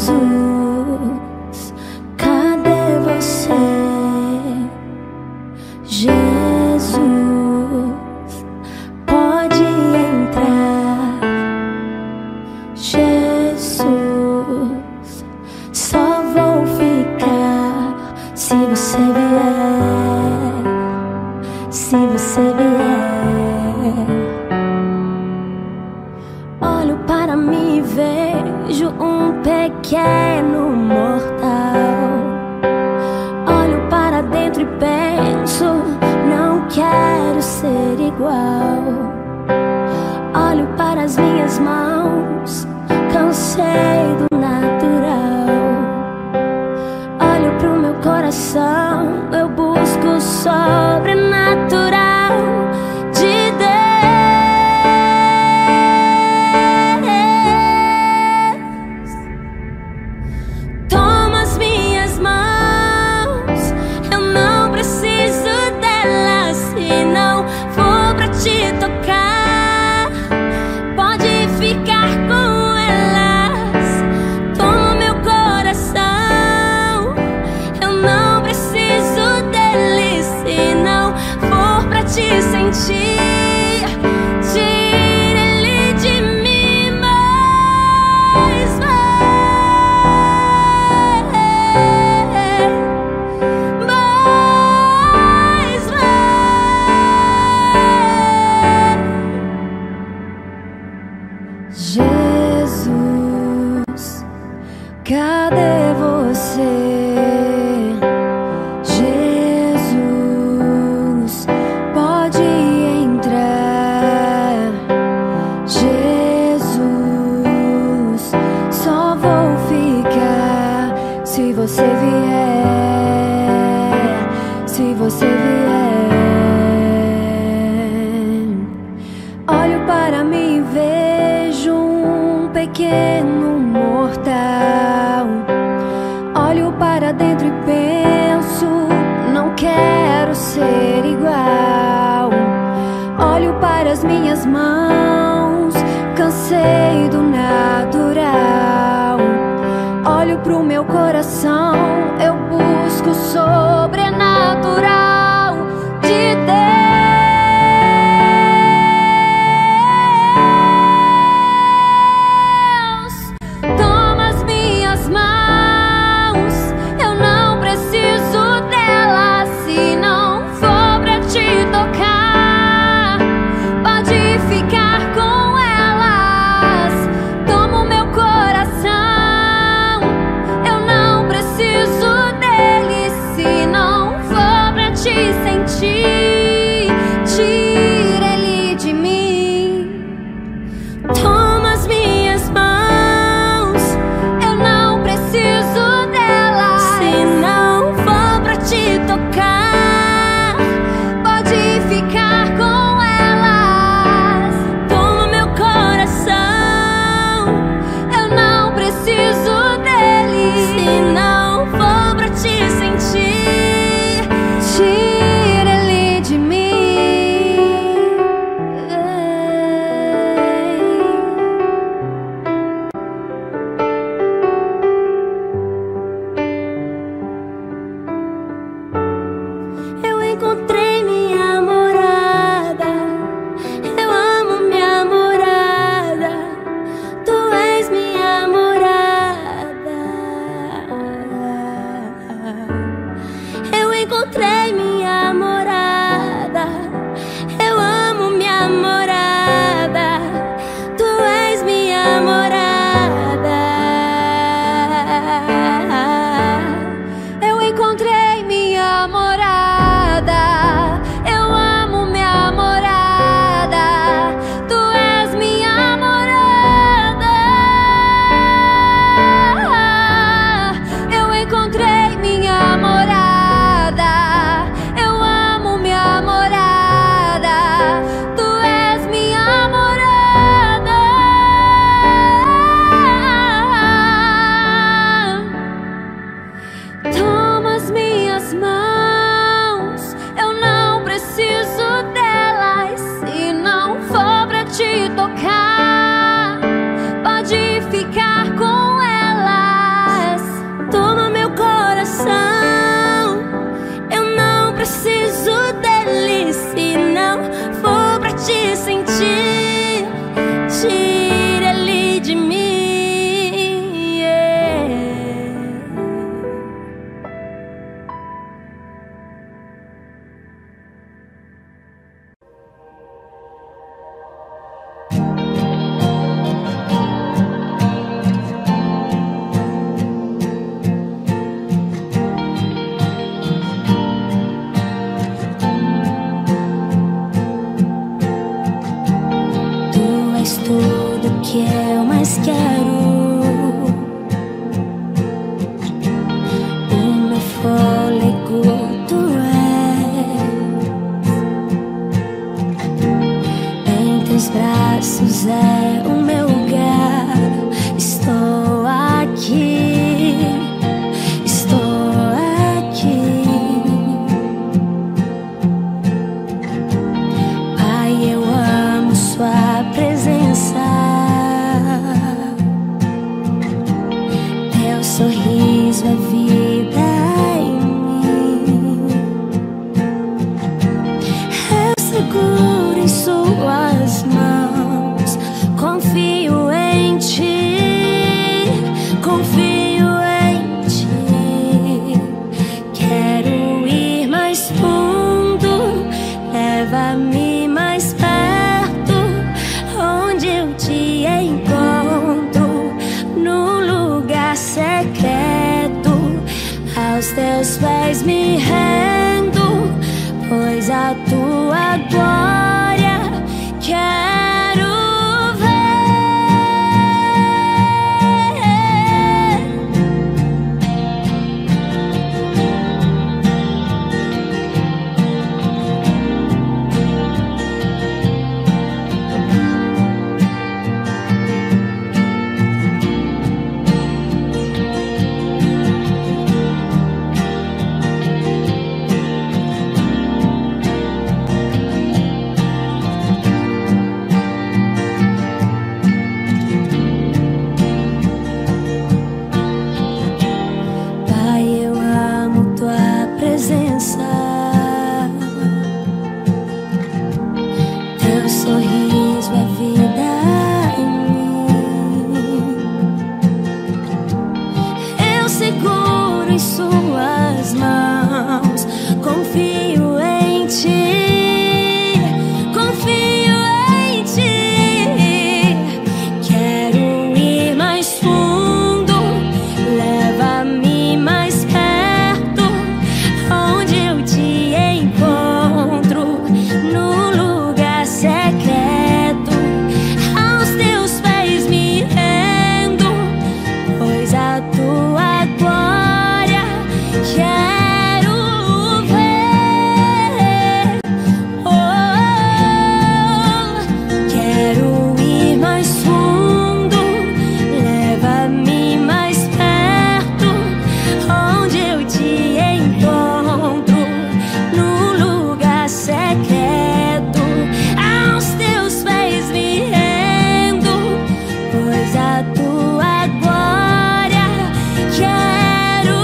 Jesus, cadê você? Jesus, pode entrar. Jesus, só vou ficar se você vier, se você vier. Olho para mim e vejo um pequeno mortal. Olho para dentro e penso, não quero ser igual. Olho para as minhas mãos, cansei do natural. Olho pro meu coração, eu busco o sobrenatural de Deus. Toma as minhas mãos, eu não preciso delas se não for pra te tocar. Pode ficar com elas. Toma meu coração, eu não preciso deles se não for pra te sentir. Tira ele de mim, mas Jesus, cadê você? Jesus, pode entrar. Jesus, só vou ficar se você vier, se você vier. Olho para mim e vejo um pequeno mortal. Olho para dentro e penso, não quero ser igual. Olho para as minhas mãos, cansei do natural. Olho pro meu coração, eu busco o sobrenatural de Deus. Toma as minhas mãos, eu não preciso delas se não for pra te tocar. Pode ficar com elas. Toma o meu coração, eu não preciso deles se não for pra te que eu mais quero. O meu fôlego tu és. Em teus braços é o meu lugar. Estou aqui, estou aqui. Pai, eu amo sua presença. Teu sorriso é vida em mim. Eu seguro em suas mãos. Confio em ti, confio em ti. Quero ir mais fundo, leva-me mais perto, onde eu te encontro, no lugar secreto. Aos teus pés me rendo, pois a tua glória quero ver. Pai, eu amo tua presença. Teu sorriso é vida em mim. Eu seguro em suas mãos. Confio em ti, confio em ti. Quero ir mais fundo, leva-me mais perto, onde eu te encontro, no lugar secreto. Aos teus pés me rendo, pois a tua glória quero ver. Oh, quero ir mais fundo, leva-me mais perto, onde eu te encontro, no lugar secreto. Aos teus pés me rendo, pois a tua glória quero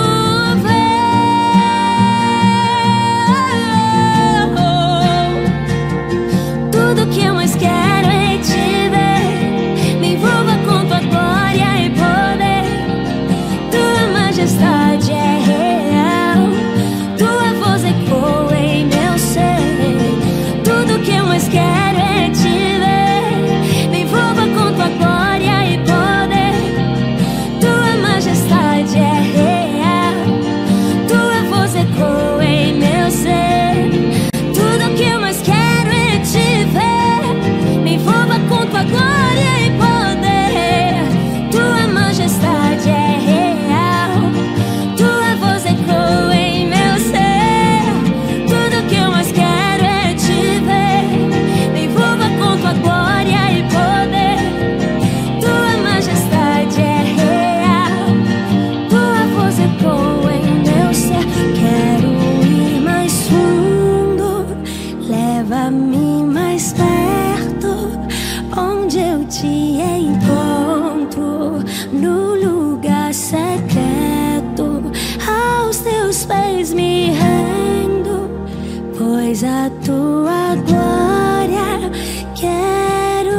ver. Tudo que eu mais quero é te ver. Me envolva com tua glória e poder. Tua majestade é real, tua voz ecoa em meu ser. Tudo que eu mais quero é te ver. Me envolva com tua glória e poder. Tua majestade é real, tua voz ecoa em meu ser. Tudo que eu mais quero é te ver. Me envolva com tua glória e poder. Tua majestade é real, tua voz ecoa em meu ser. Tudo que eu mais quero é te ver. Me envolva com tua glória e poder. Tua majestade é real, tua voz ecoa em meu ser. Quero ir mais fundo, leva-me mais perto, onde eu te encontro, no lugar secreto. Aos teus pés me rendo, pois a tua glória quero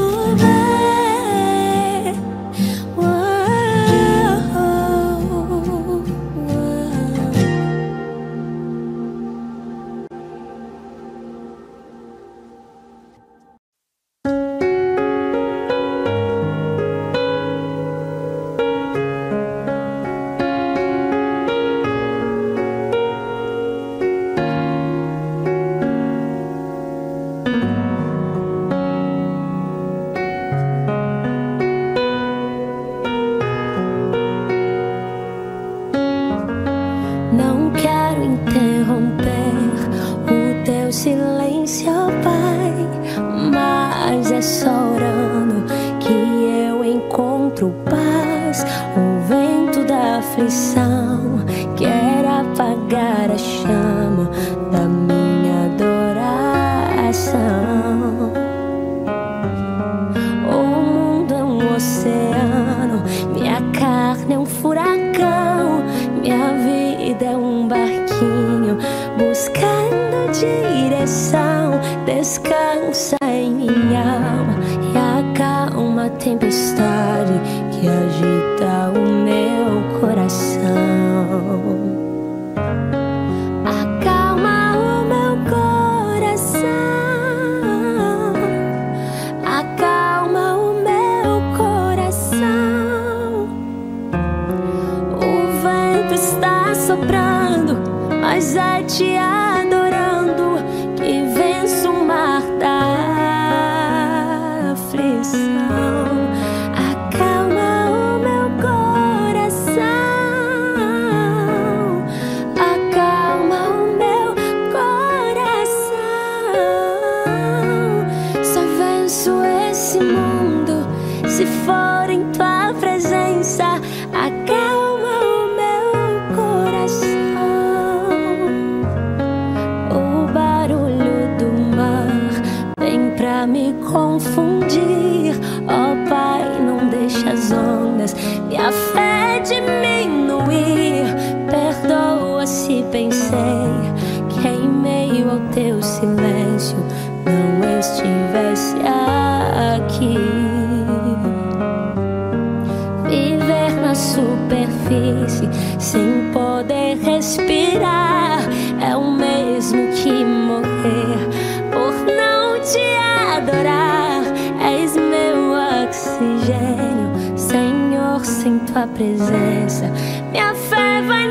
ver. aflição, quero apagar a chama da minha adoração. O mundo é um oceano, minha carne é um furacão, minha vida é um barquinho buscando direção. Descansa em minha alma e acalma a tempestade que agita o meu coração. Acalma o meu coração, acalma o meu coração. O vento está soprando, mas é te adorando que venço o mar da aflição. Acalma o meu coração, acalma o meu coração. Só venço esse mundo se for em tua presença. Acalma o meu coração. O barulho do mar vem pra me confundir. Ó Pai, não deixa as ondas e a fé diminuir. Perdoa se pensei que em meio ao teu silêncio não estivesse aqui. Viver na superfície sem poder respirar é o mesmo que morrer por não te adorar. És meu oxigênio, Senhor, sem tua presença minha fé vai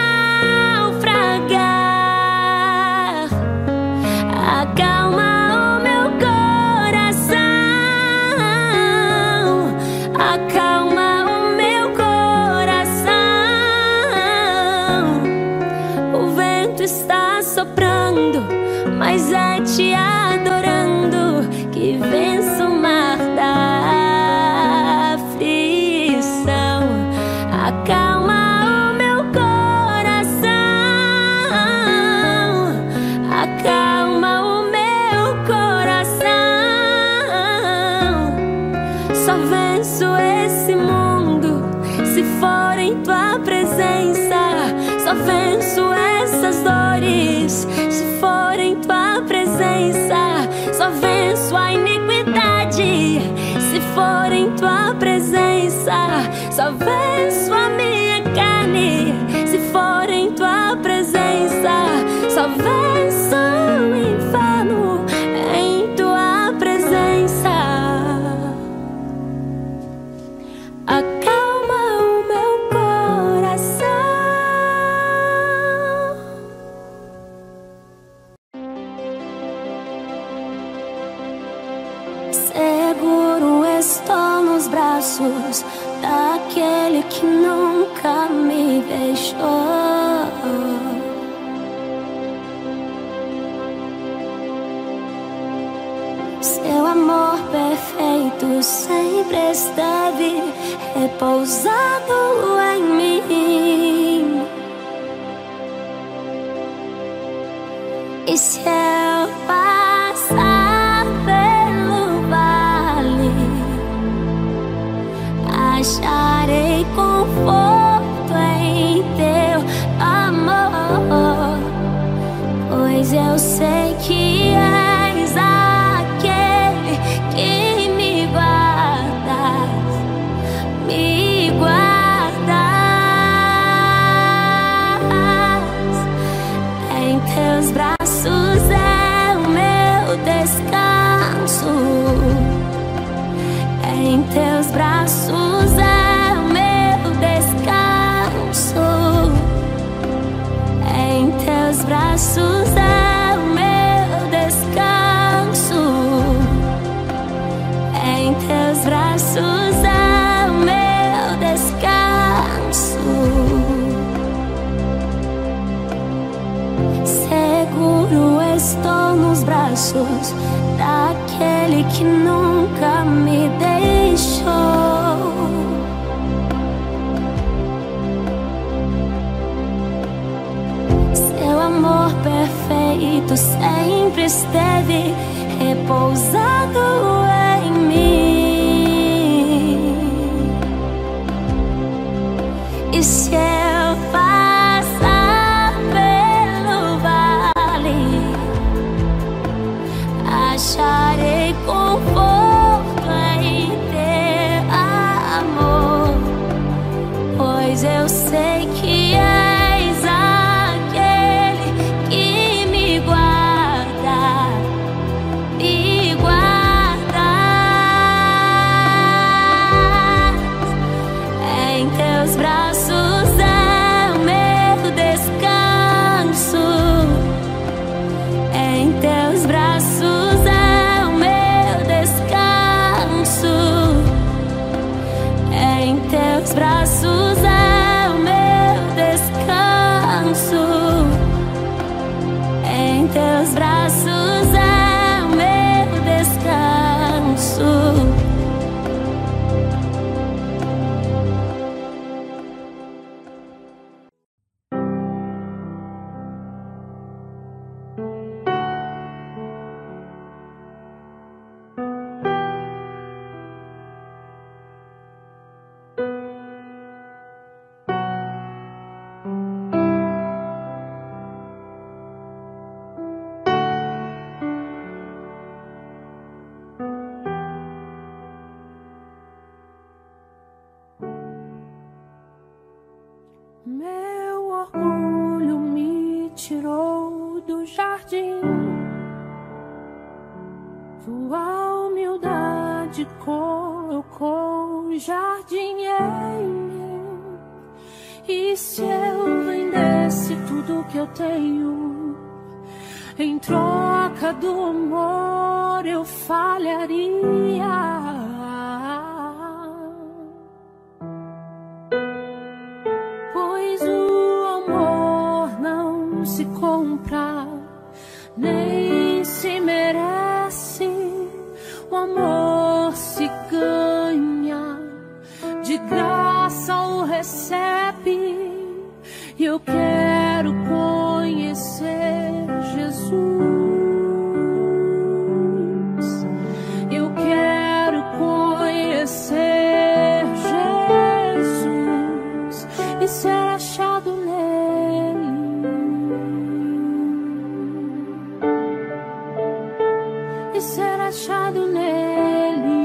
naufragar. Acalma o meu coração, acalma o meu coração. O vento está soprando, mas é te adorando que venço o mar da aflição. Acalma o meu coração, acalma o meu coração. Só venço esse mundo se for em tua presença. Só venço essas dores se for em tua presença. Só venço a iniquidade se for em tua presença. Só venço a minha carne se for em tua presença. Só venço o inferno em tua presença. Acalma o meu coração. Seguro estou nos braços daquele que nunca me deixou. Seu amor perfeito sempre esteve repousado em mim. E se eu passar pelo vale, acharei conforto em teu amor, pois eu sei que és aquele que me guardas, me guardas. Em teus braços é o meu descanso. Em teus braços é o meu descanso. Em teus braços é o meu descanso. Em teus braços é o meu descanso. Seguro estou nos braços daquele que nunca me deixou. sempre esteve repousado em mim. E se eu passar pelo vale, acharei conforto em teu amor, pois eu sei que és aquele que me guarda, me guarda. Em teus braços é o meu descanso, em teus braços é o meu descanso, em teus braços é o meu descanso, em teus braços é o meu descanso. Meu orgulho me tirou do jardim, tua humildade colocou jardim em mim. E se eu vendesse tudo que eu tenho, em troca do amor eu falharia. Pois o amor não se compra, nem se merece. O amor se ganha, de graça o recebe. E eu quero conhecer Jesus. Eu quero conhecer Jesus e ser achado nele, e ser achado nele.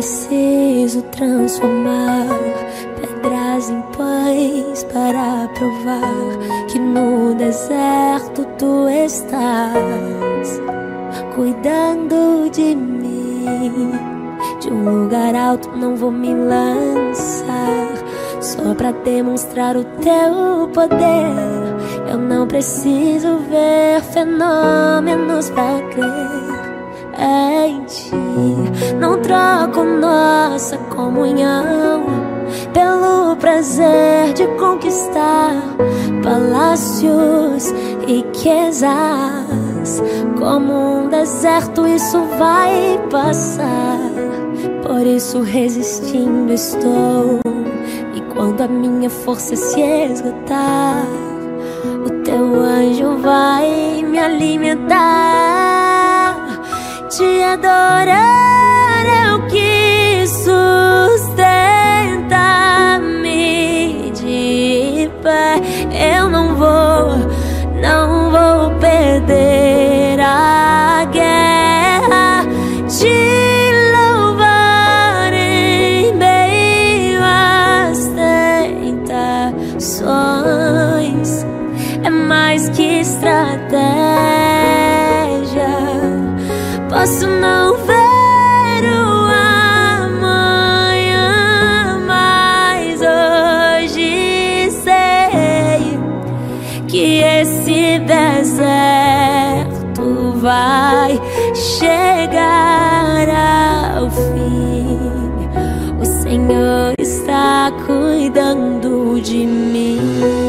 preciso transformar pedras em pães para provar que no deserto tu estás cuidando de mim. De um lugar alto não vou me lançar só pra demonstrar o teu poder. Eu não preciso ver fenômenos pra crer em ti. Não troco nossa comunhão pelo prazer de conquistar palácios e riquezas. Como um deserto isso vai passar, por isso resistindo estou. E quando a minha força se esgotar, o teu anjo vai me alimentar. Te adorar é o que sustenta-me de pé. Eu não vou perder a guerra. Te louvar em meio às tentações é mais que estratégia. Posso não ver o amanhã, mas hoje sei que esse deserto vai chegar ao fim. O Senhor está cuidando de mim.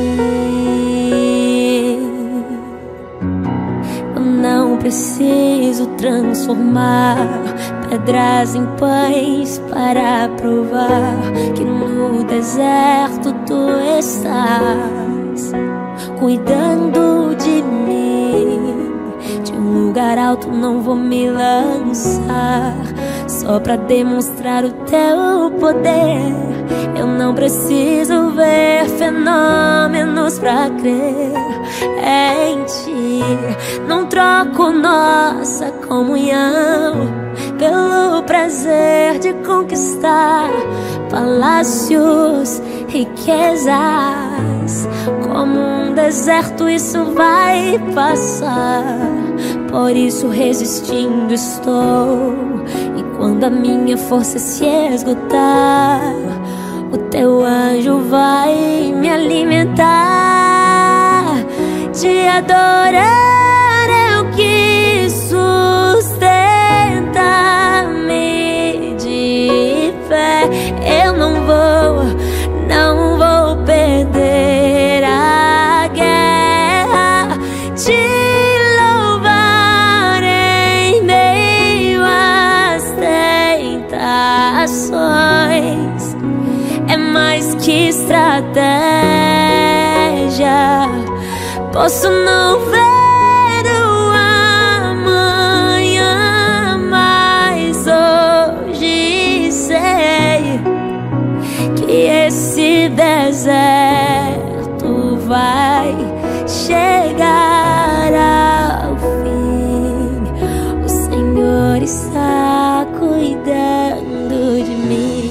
Não preciso transformar pedras em pães para provar que no deserto tu estás cuidando de mim. De um lugar alto não vou me lançar só pra demonstrar o teu poder. Eu não preciso ver fenômenos pra crer em ti. Não troco nossa comunhão pelo prazer de conquistar palácios, riquezas. Como um deserto isso vai passar, por isso resistindo estou. E quando a minha força se esgotar, o teu anjo vai me alimentar. Te adorar é o que sustenta-me de pé. Eu não vou perder a guerra. Te louvar em meio às tentações é mais que estratégia. Posso não ver o amanhã, mas hoje sei que esse deserto vai chegar ao fim. O Senhor está cuidando de mim.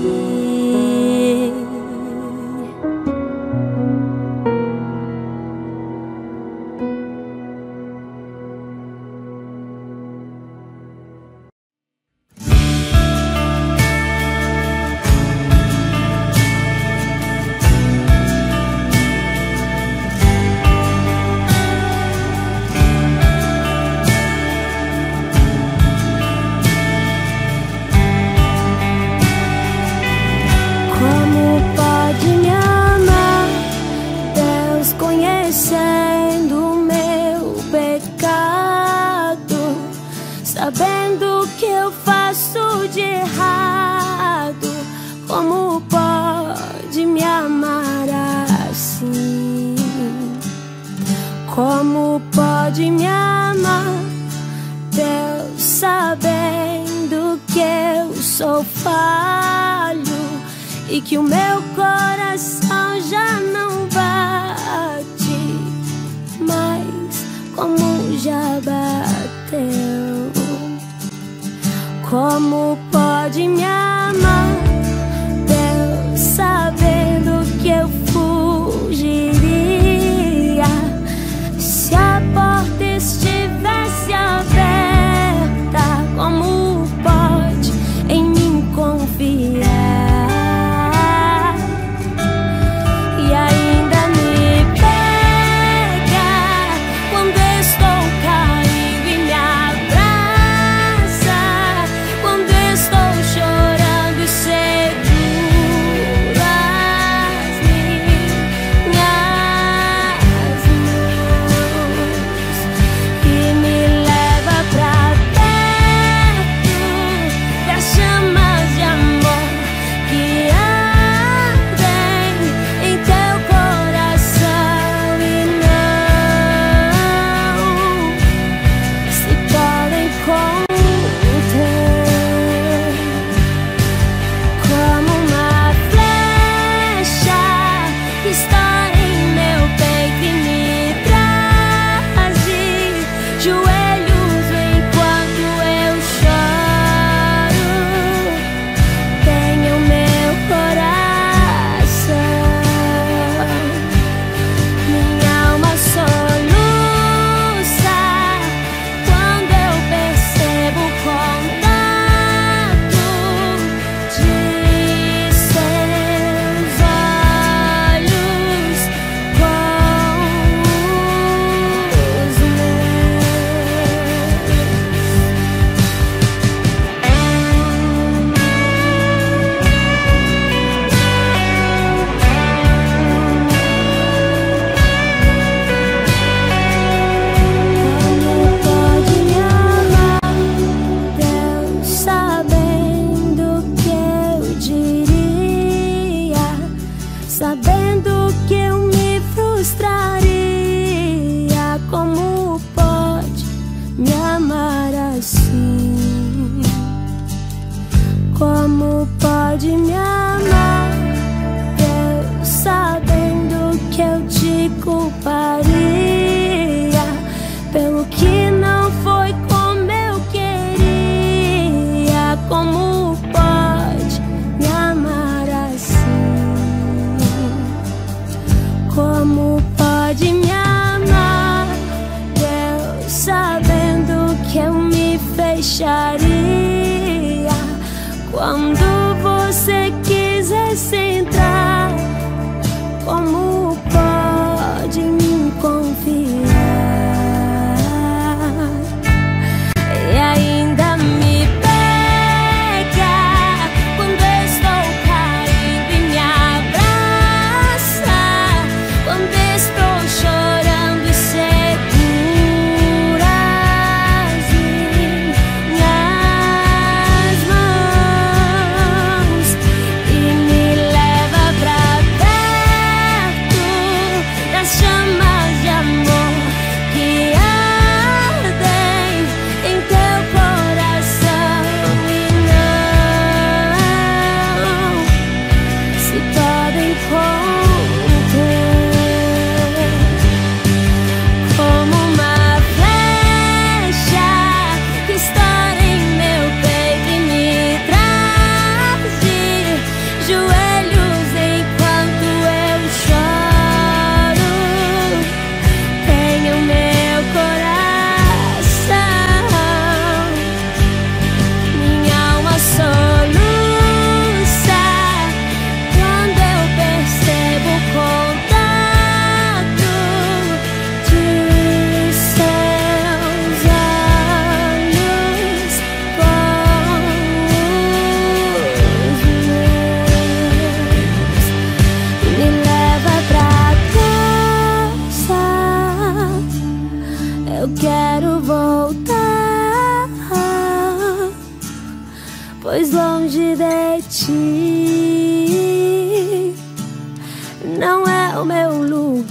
Sabendo que eu faço de errado, como pode me amar assim? Como pode me amar, Deus, sabendo que eu sou falho e que o meu coração já não bate mais como já bateu? Como pode pode me amar, Deus sabendo que eu fugiria se a porta estivesse aberta. Como pode em mim confiar? E ainda me pega quando estou caindo e me abraça, quando estou chorando e segura as minhas mãos e me leva pra perto das chamas de amor que ardem em teu coração e não se podem conter. Como uma flecha que está em meu peito e me traz de joelhos enquanto eu choro. Tenha o meu coração, minha alma soluça quando eu percebo o contato de seus olhos com os Como pode me amar, Deus sabendo que eu diria, sabendo que eu me frustraria. Como pode me amar assim? Como pode me amar, Deus sabendo que eu te culparia pelo que não foi como eu queria? Como pode me amar assim? Como pode me amar, Deus sabendo que eu me fecharia quando você quisesse entrar? Como pode me confiar? E ainda me pega quando estou caindo e me abraça, quando estou chorando e segura as minhas mãos e me leva pra perto das chamas de amor que ardem em teu coração e não se podem conter. Como uma flecha que está em meu peito e me traz de joelhos enquanto eu choro. Tenha o meu coração, minha alma soluça quando eu percebo o contato de seus olhos com os meus e me leva pra casa. Eu quero voltar, pois longe de ti não é o meu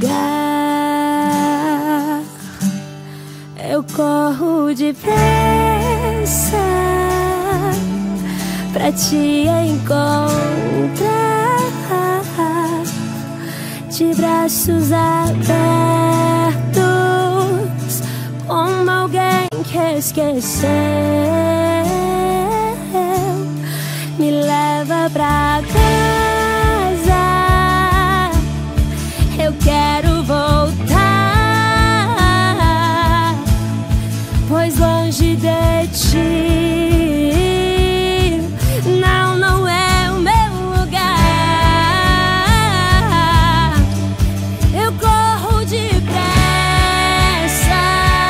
lugar. Eu corro depressa pra te encontrar, de braços abertos, como alguém que esqueceu volta pra casa. Eu quero voltar, pois longe de ti não é o meu lugar. Eu corro depressa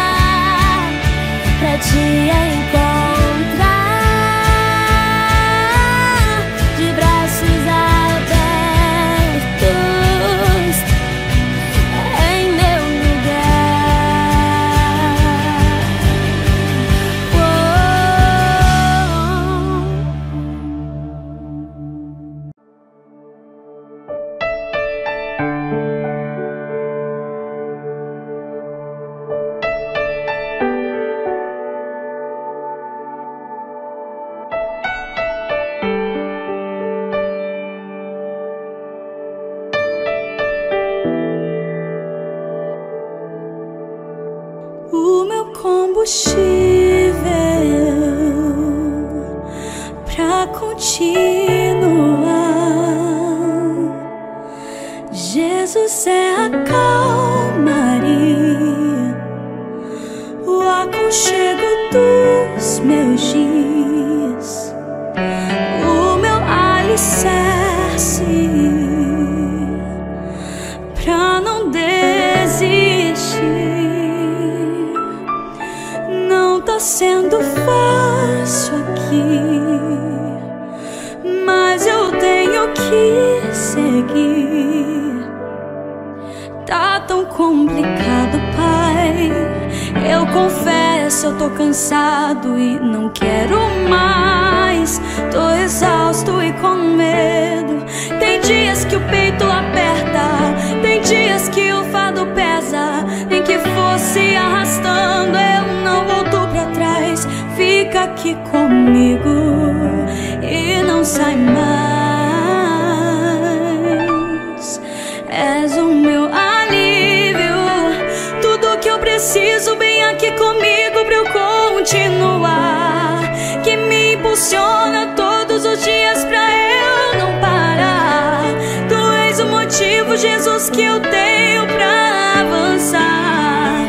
pra te encontrar, de braços abertos em meu O meu combustível pra continuar. Jesus é a calmaria, o aconchego dos meus dias, o meu alicerce pra não desistir. Não tá sendo fácil aqui, mas eu tenho que seguir. Tá tão complicado, Pai. Eu confesso, eu tô cansado e não quero mais. Tô exausto e com medo. Tem dias que o peito aperta, tem dias que o fardo pesa. Nem que fosse arrastando, eu não volto pra trás. Fica aqui comigo e não sai mais. És o meu alívio, tudo que eu preciso bem aqui comigo pra eu continuar. Que me impulsiona todos os dias pra eu não parar. Tu és o motivo, Jesus, que eu tenho pra avançar.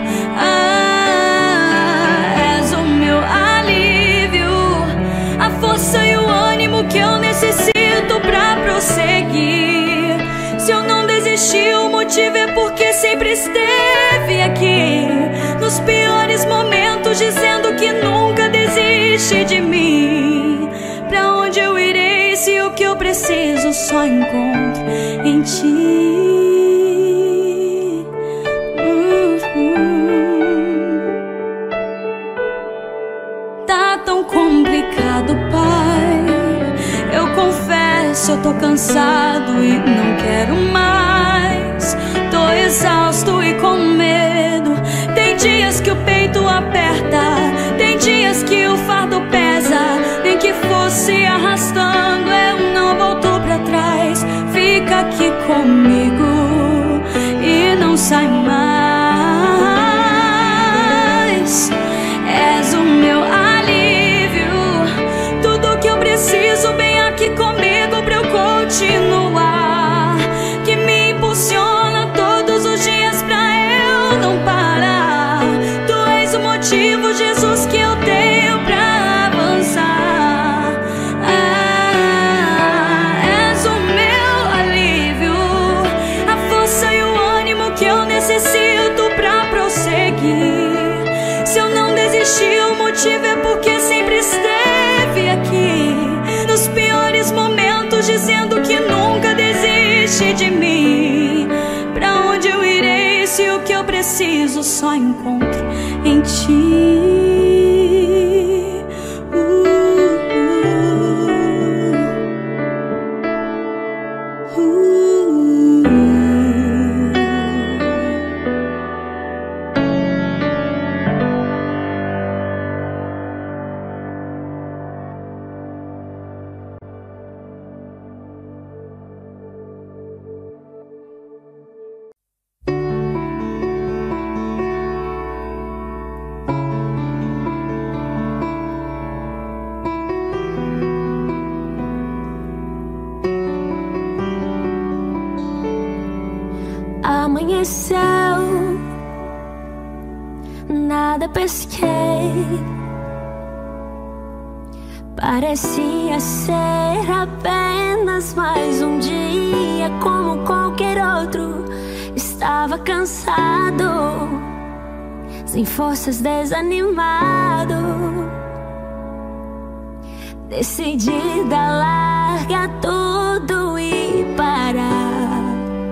És o meu alívio, a força e o ânimo que eu necessito pra prosseguir. Se eu não desisti, o motivo é porque sempre esteve aqui, nos piores momentos, dizendo que nunca desiste de mim. Pra onde eu irei se o que eu preciso só encontro em ti? Tá tão complicado, Pai. Eu confesso, eu tô cansado e não quero mais. Tô exausto e com medo. Tem dias que o peito aperta, tem dias que o fardo pesa. Nem que fosse arrastando, eu não volto pra trás. Fica aqui comigo e não sai mais. És o meu alívio, tudo que eu preciso bem aqui comigo pra eu continuar. Que me impulsiona todos os dias pra eu não parar. Tu és o motivo, Jesus, que eu tenho pra avançar. És o meu alívio, a força e o ânimo que eu necessito pra prosseguir. Se eu não desisti, o motivo é porque sempre esteve aqui, nos piores momentos, dizendo que nunca desiste de mim. Pra onde eu irei se o que eu preciso só encontro em ti? Amanheceu, nada pesquei. Parecia ser apenas mais um dia como qualquer outro. Estava cansado, sem forças, desanimado. Decidida a largar tudo e parar.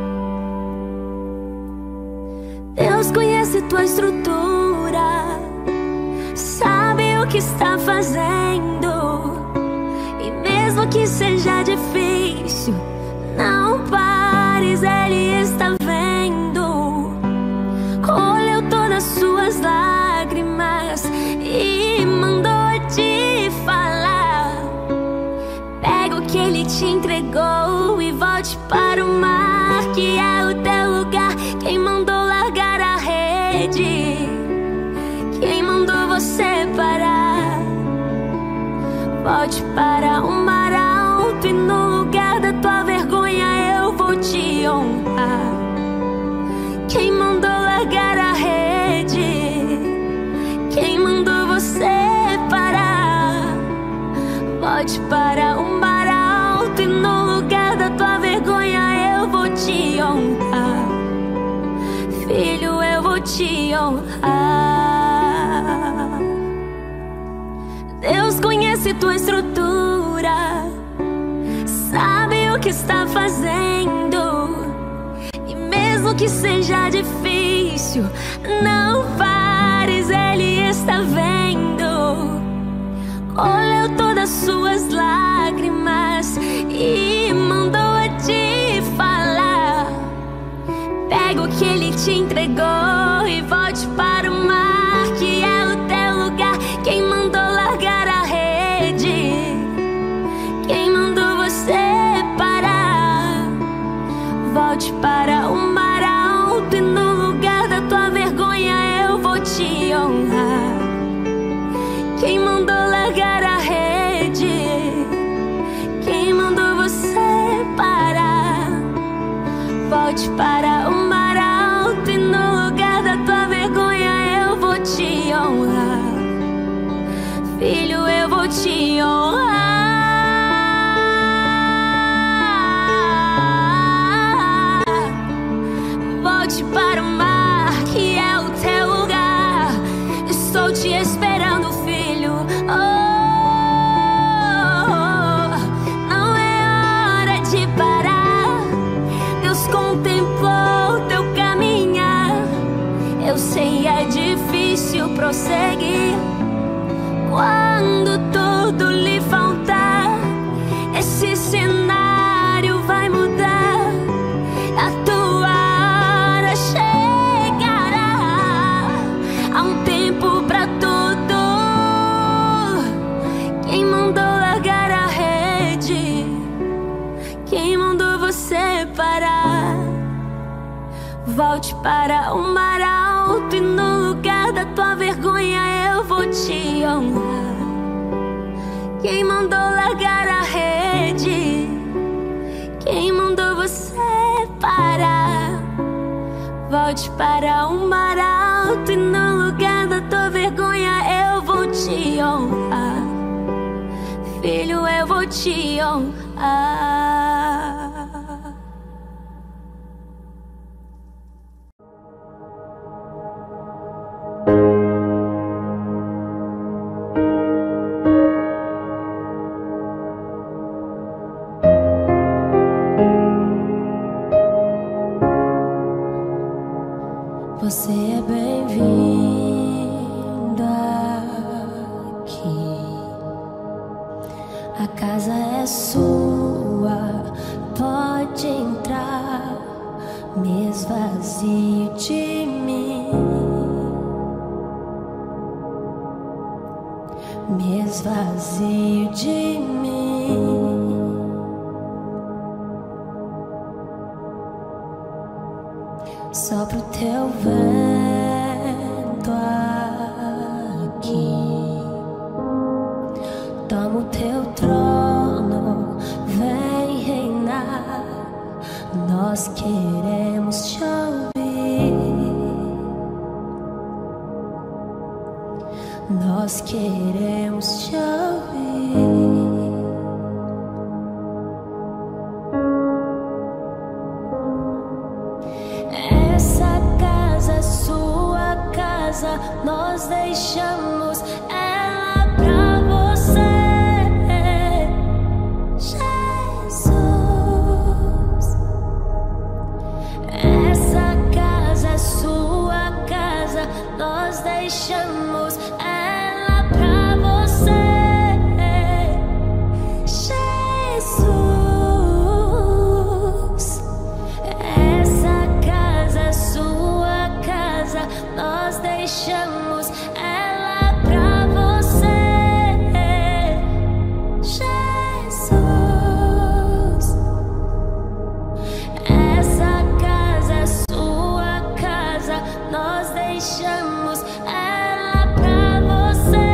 Deus conhece tua estrutura, sabe o que está fazendo. E mesmo que seja difícil, não pares, Ele está vendo. Colheu todas suas lágrimas e mandou te falar. Pega o que Ele te entregou e volte para o mar, que é o teu lugar. Quem mandou largar a rede? Quem mandou você parar? Volte para o mar alto e no lugar da tua vergonha eu vou te honrar. Quem mandou largar a rede? Quem mandou você parar? Volte para o mar alto e no lugar da tua vergonha eu vou te honrar. Filho, eu vou te honrar. Deus conhece tua estrutura, sabe o que está fazendo. E mesmo que seja difícil, não pares, Ele está vendo. Colheu todas suas lágrimas e mandou te falar. Pega o que Ele te entregou e volte para o mar, que é o teu lugar. Quem mandou largar a rede? Quem mandou você parar? Volte para o mar alto e no lugar da tua vergonha eu vou te honrar. Quem mandou largar a rede? Quem mandou você parar? Volte para o mar alto e no lugar da tua vergonha eu vou te honrar. Filho, eu vou te honrar. Volte para o mar, que é o teu lugar. Estou te esperando, filho. Não é hora de parar. Deus contemplou teu caminhar. Eu sei, é difícil prosseguir quando tudo lhe faltar. Esse cenário vai mudar, a tua hora chegará. Há um tempo pra tudo. Quem mandou largar a rede? Quem mandou você parar? Volte para o mar alto e no lugar da tua vergonha eu vou te honrar. Quem mandou largar a rede? Quem mandou você parar? Volte para o mar alto e no lugar da tua vergonha eu vou te honrar. Filho, eu vou te honrar. Você é bem-vindo aqui. A casa é sua, pode entrar. Me esvazie de mim. Me esvazie de mim. Sopra o teu vento aqui. Toma o teu trono, vem reinar Nós queremos te ouvir. Nós queremos te ouvir. Essa casa é sua casa, nós deixamos ela pra você, Jesus. Essa casa é sua casa, nós deixamos ela pra você, Jesus. Essa casa é sua casa, nós deixamos ela pra você, Jesus. Essa casa é sua casa, nós deixamos ela pra você,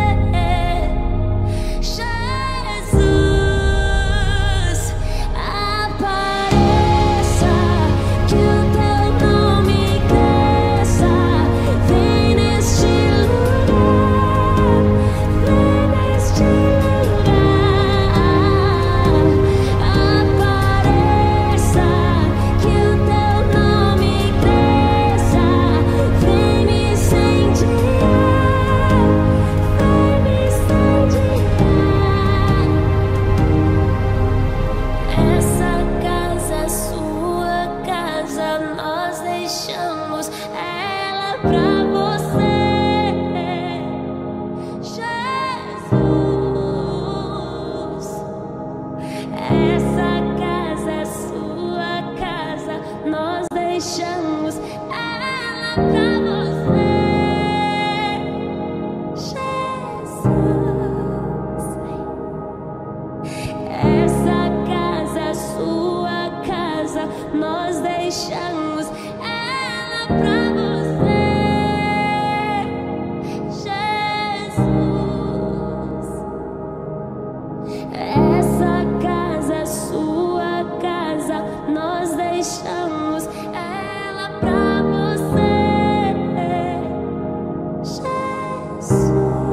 Jesus. Apareça, que o teu nome cresça. Vem neste lugar, vem neste lugar. Apareça, que o teu nome cresça. Vem me incendiar, vem me incendiar. Essa casa é sua casa, nós deixamos ela pra você, Jesus. Essa casa é sua casa, nós deixamos ela pra você, Jesus. Essa casa é sua casa, nós deixamos ela pra você, Jesus. Essa casa é sua casa, nós deixamos ela pra você, Jesus.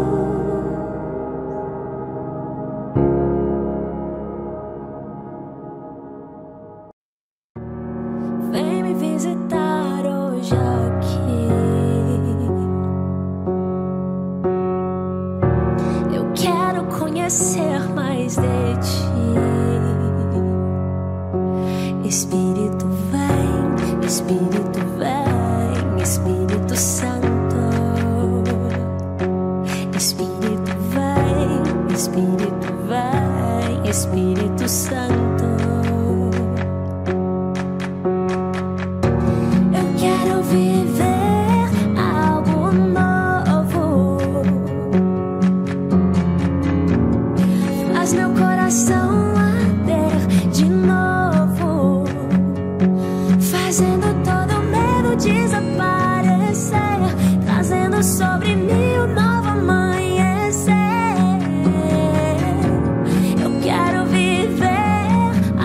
Vem me visitar hoje aqui. Eu quero conhecer mais de ti. Espírito vem, Espírito vem, Espírito Santo. Espírito vem, Espírito vem, Espírito Santo. Eu quero viver algo novo. Faz meu coração arder de novo, fazendo todo medo desaparecer, trazendo sobre mim um novo amanhecer. Eu quero viver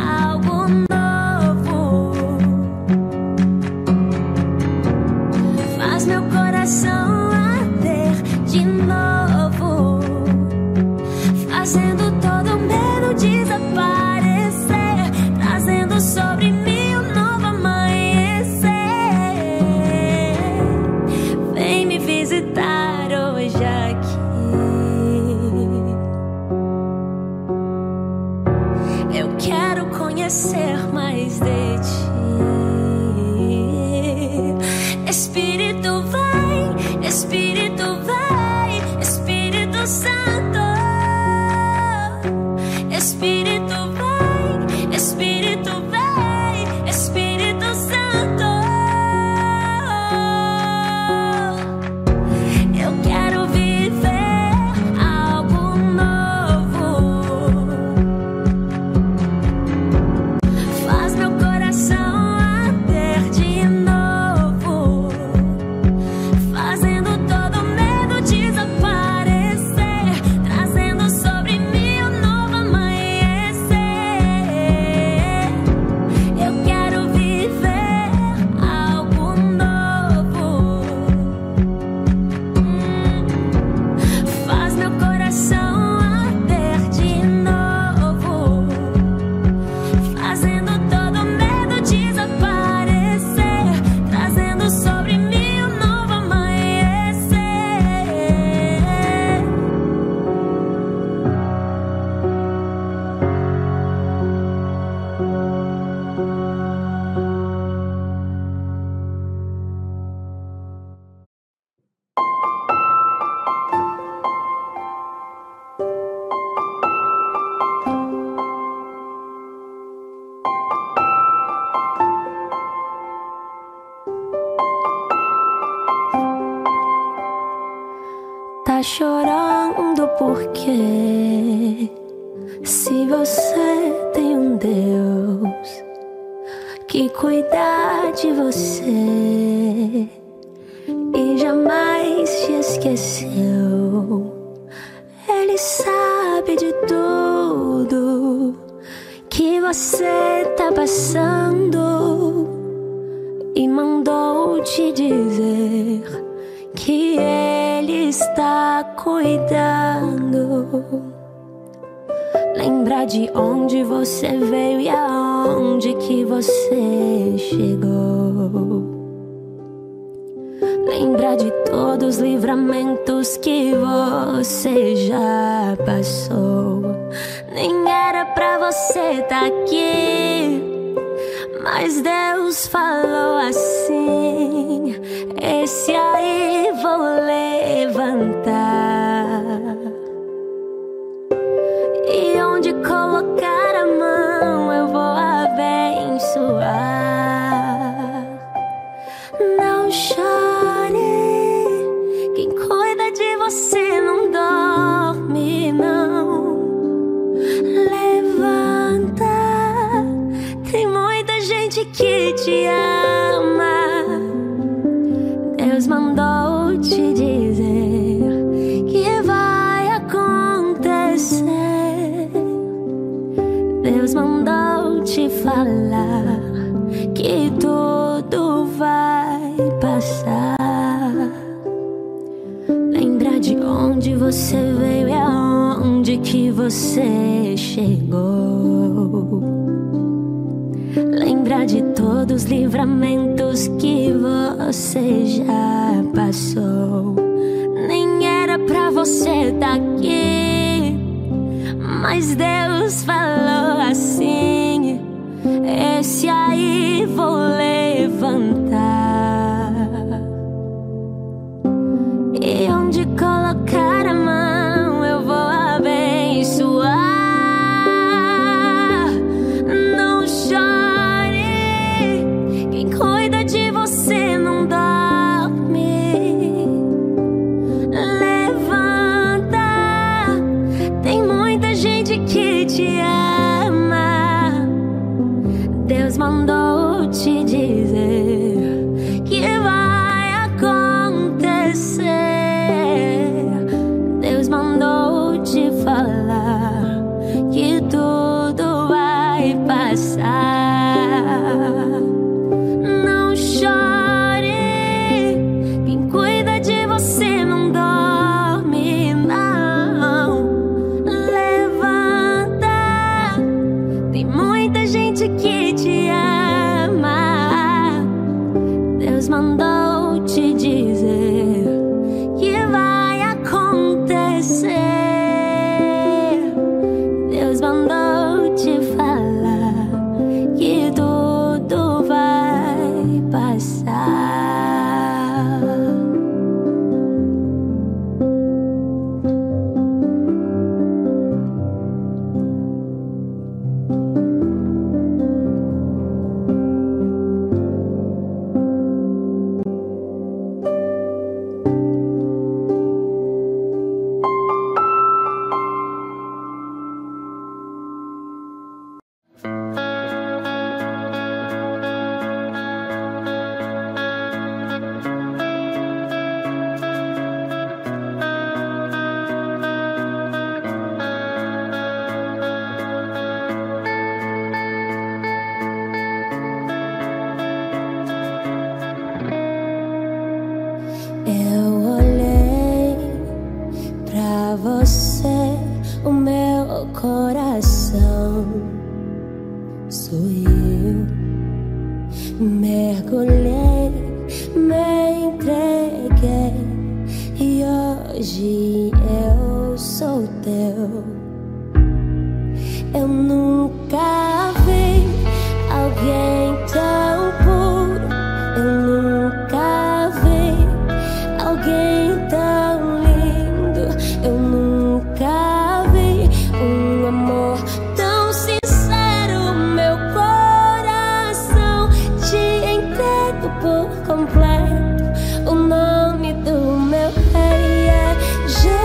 Tá chorando por quê? Se você tem um Deus que cuida de você e jamais te esqueceu, Ele sabe de tudo que você tá passando e mandou te dizer que Ele está cuidando. Lembra de onde você veio e aonde que você chegou. Lembra de todos os livramentos que você já passou. Nem era pra você tá aqui, mas Deus falou assim: esse aí vou levantar. E onde colocar a mão eu vou abençoar. Não chore, quem cuida de você não dorme não. Levanta, tem muita gente que te ama. Deus mandou te dizer que vai acontecer. Deus mandou te falar que tudo vai passar. Lembra de onde você veio e aonde que você chegou. Lembra de todos os livramentos que você já passou. Nem era pra você tá aqui, mas Deus falou assim: esse aí vou levantar. E onde colocar a mão eu vou abençoar. Não chore, quem cuida de você não dorme. Levanta, tem muita gente que te ama. Deus mandou te dizer que vai acontecer. Deus mandou te falar que tudo vai passar. Não chore, quem cuida de você não dorme não. Levanta, tem muita gente que te ama. Deus mandou te dizer que vai acontecer. Deus mandou te falar que tudo vai passar. Eu olhei pra você, o meu coração sorriu. Mergulhei, me entreguei e hoje eu sou teu. Eu nunca vi alguém tão puro. Eu nunca vi alguém tão lindo. Eu nunca vi um amor tão sincero. Meu coração te entrego por completo. O nome do meu rei é Jesus.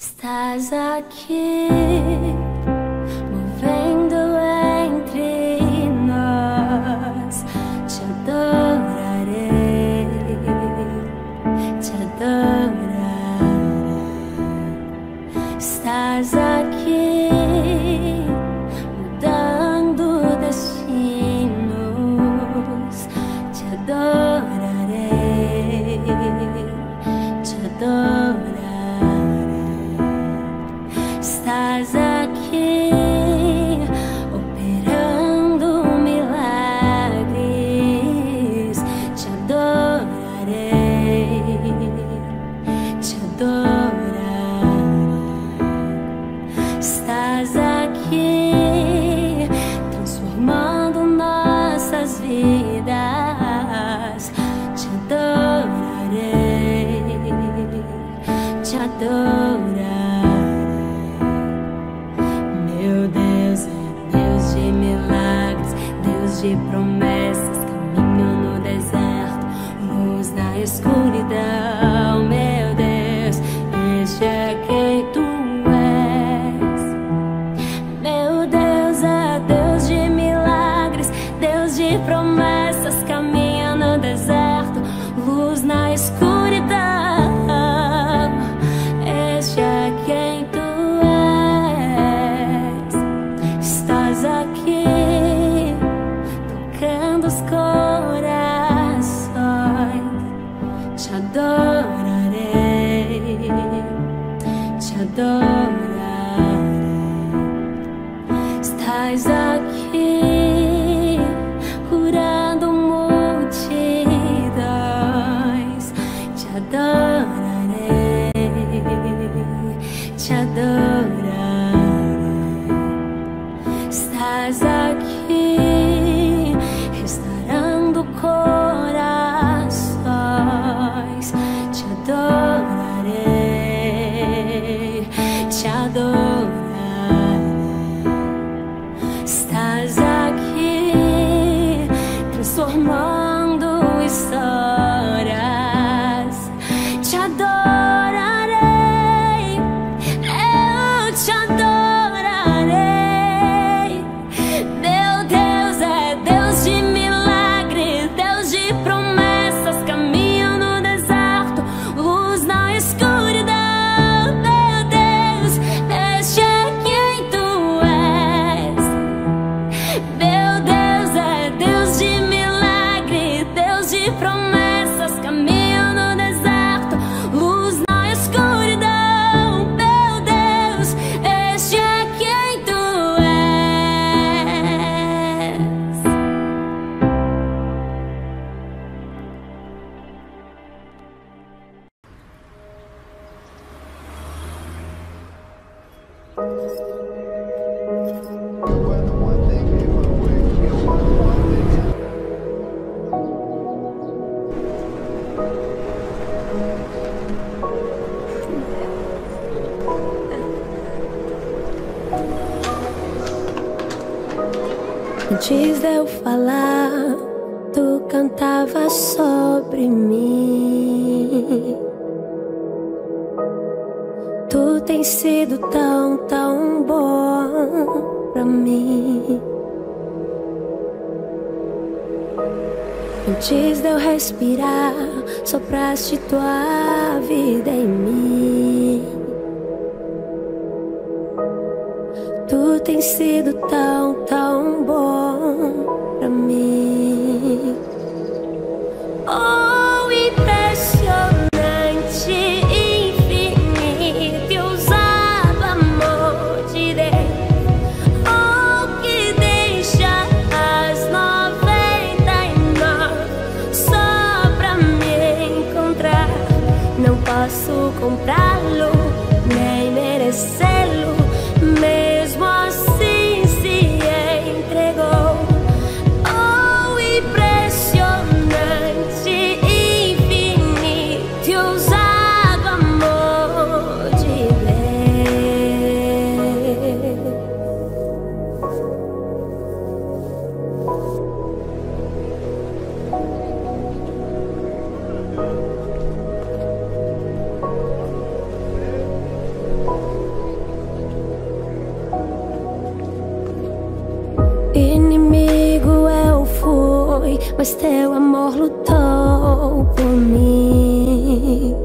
Estás aqui, movendo entre nós. Te adorarei, te adorarei. Estás aqui, mudando destinos. Te adorarei, te adorarei. Estás aqui, operando milagres. Te adorarei, te adorarei. Estás aqui, transformando nossas vidas. Te adorarei, te adorarei. De promessas, caminho no deserto, luz na escuridão. Meu Deus, este é quem tu és. Meu Deus é Deus de milagres, Deus de promessas, caminho no deserto, luz na escuridão. Este é quem tu és. Estás aqui, os corações. Te adorarei, te adorarei. Estás aqui, curando multidões. Te adorarei, te adorarei. Estás aqui, restaurando corações. Te adorarei, te adorarei. Estás aqui, transformando histórias. Te adorarei, eu te adorarei. Meu Deus é Deus de milagres, Deus de promessas, caminho no deserto, luz na escuridão. Meu Deus, este é quem tu és. Meu Deus é Deus de milagres, Deus de promessas, caminho no deserto, luz na escuridão. Meu Deus, este é quem tu és. Antes de eu falar, tu cantava sobre mim. Tu tens sido tão, tão bom pra mim. Antes de eu respirar, sopraste tua vida em mim. Tu tens sido tão, tão bom pra mim. Oh, impressionante, infinito e ousado amor de Deus. Oh, que deixa as 99 só pra me encontrar. Não posso comprá-lo, nem merecê-lo. Mesmo assim se entregou. Oh, impressionante, infinito e ousado amor de Deus. pois teu amor lutou por mim.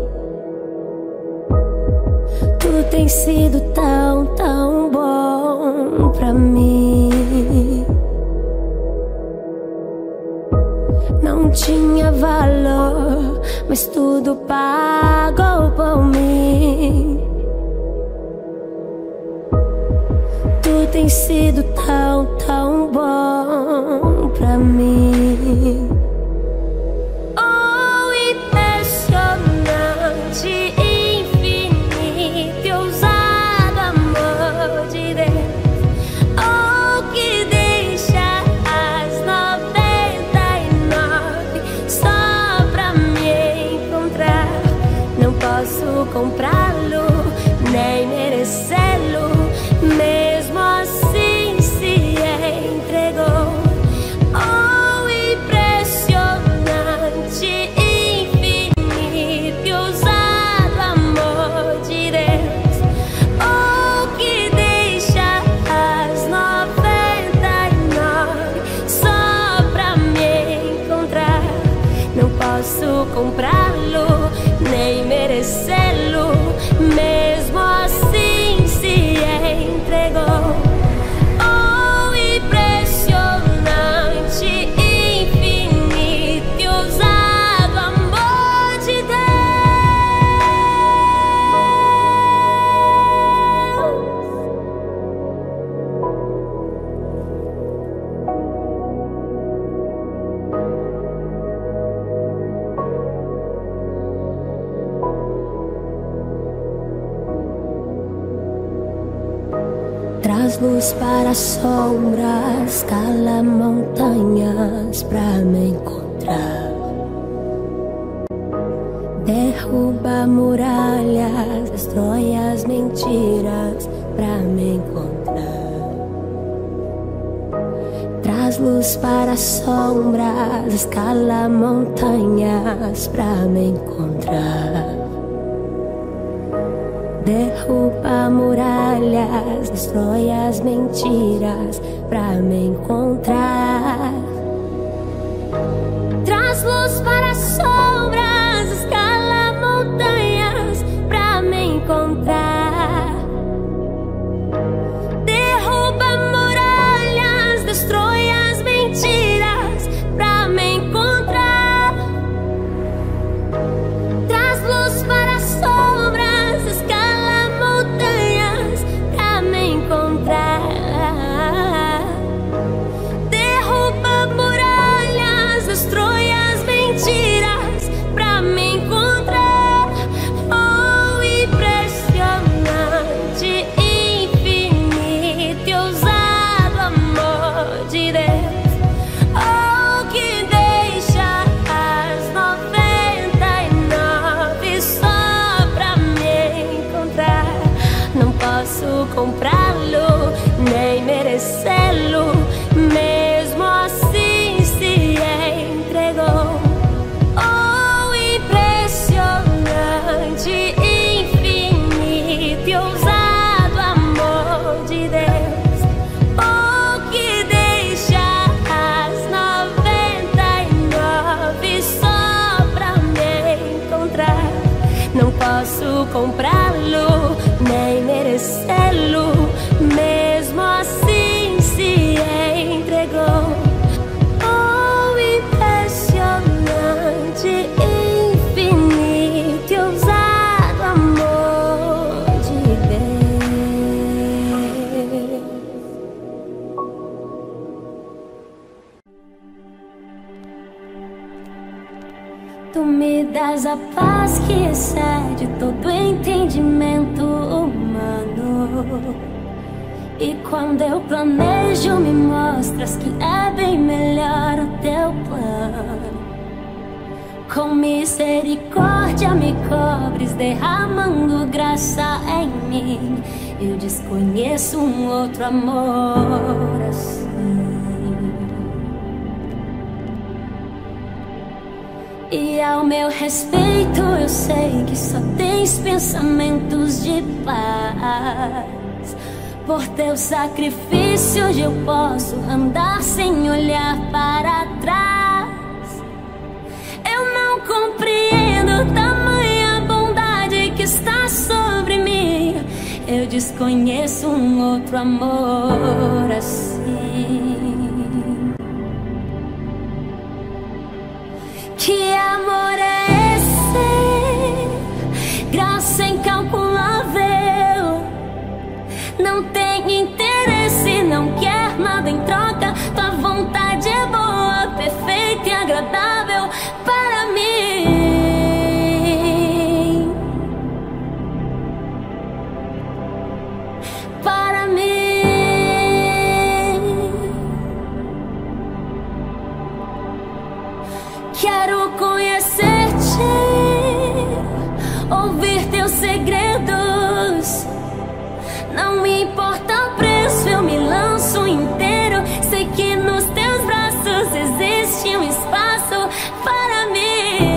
Tu tens sido tão, tão bom pra mim. Não tinha valor, mas tudo pagou por mim. Tu tens sido tão, tão bom pra mim. Oh, impressionante, infinito e ousado amor de Deus. Oh, que deixa as 99 só pra me encontrar. Não posso comprá-lo, nem merecê-lo, mesmo assim se entregou. Oh, impressionante, infinito e ousado amor de Deus. Oh, que deixa as 99 só pra me encontrar. Não posso comprá-lo, nem merecê-lo, mesmo assim se entregou. Oh, impressionante, infinito e ousado amor de Deus. Traz luz para as sombras, cala montanhas pra me encontrar. Derruba muralhas, destrói as mentiras pra me encontrar. Traz luz para as sombras, escala montanhas pra me encontrar. Derruba muralhas, destrói as mentiras pra me encontrar. Traz luz para as sombras, escala montanhas pra me encontrar. Derruba muralhas, destrói as mentiras pra me encontrar. Traz luz para as sombras, escala montanhas pra me encontrar. Derruba muralhas, destrói as mentiras pra me encontrar. Oh, impressionante, infinito e ousado amor de Deus. Oh, que deixa as 99 só pra me encontrar. Não posso comprá-lo, nem merecê-lo, mesmo assim se entregou. Oh, impressionante, infinito e ousado amor de Deus. Oh, que deixa as 99 só pra me encontrar. Não posso comprá-lo, nem merecê-lo, mesmo assim se entregou. Oh, impressionante, infinito e ousado amor de Deus. Tu me das a paz que excede todo entendimento humano. E quando eu planejo, me mostras que é bem melhor o teu plano. Com misericórdia me cobres, derramando graça em mim. Eu desconheço um outro amor assim. E ao meu respeito eu sei que só tens pensamentos de paz. Por teu sacrifício hoje eu posso andar sem olhar para trás. Eu desconheço um outro amor assim. Que amor é esse? Graça incalculável. Não tem interesse, não quer nada em troca. Tua vontade é boa, perfeita e agradável para mim. Para mim. Quero conhecer-te, ouvir teus segredos. Não me importa o preço, eu me lanço inteiro. Sei que nos teus braços existe um espaço para mim.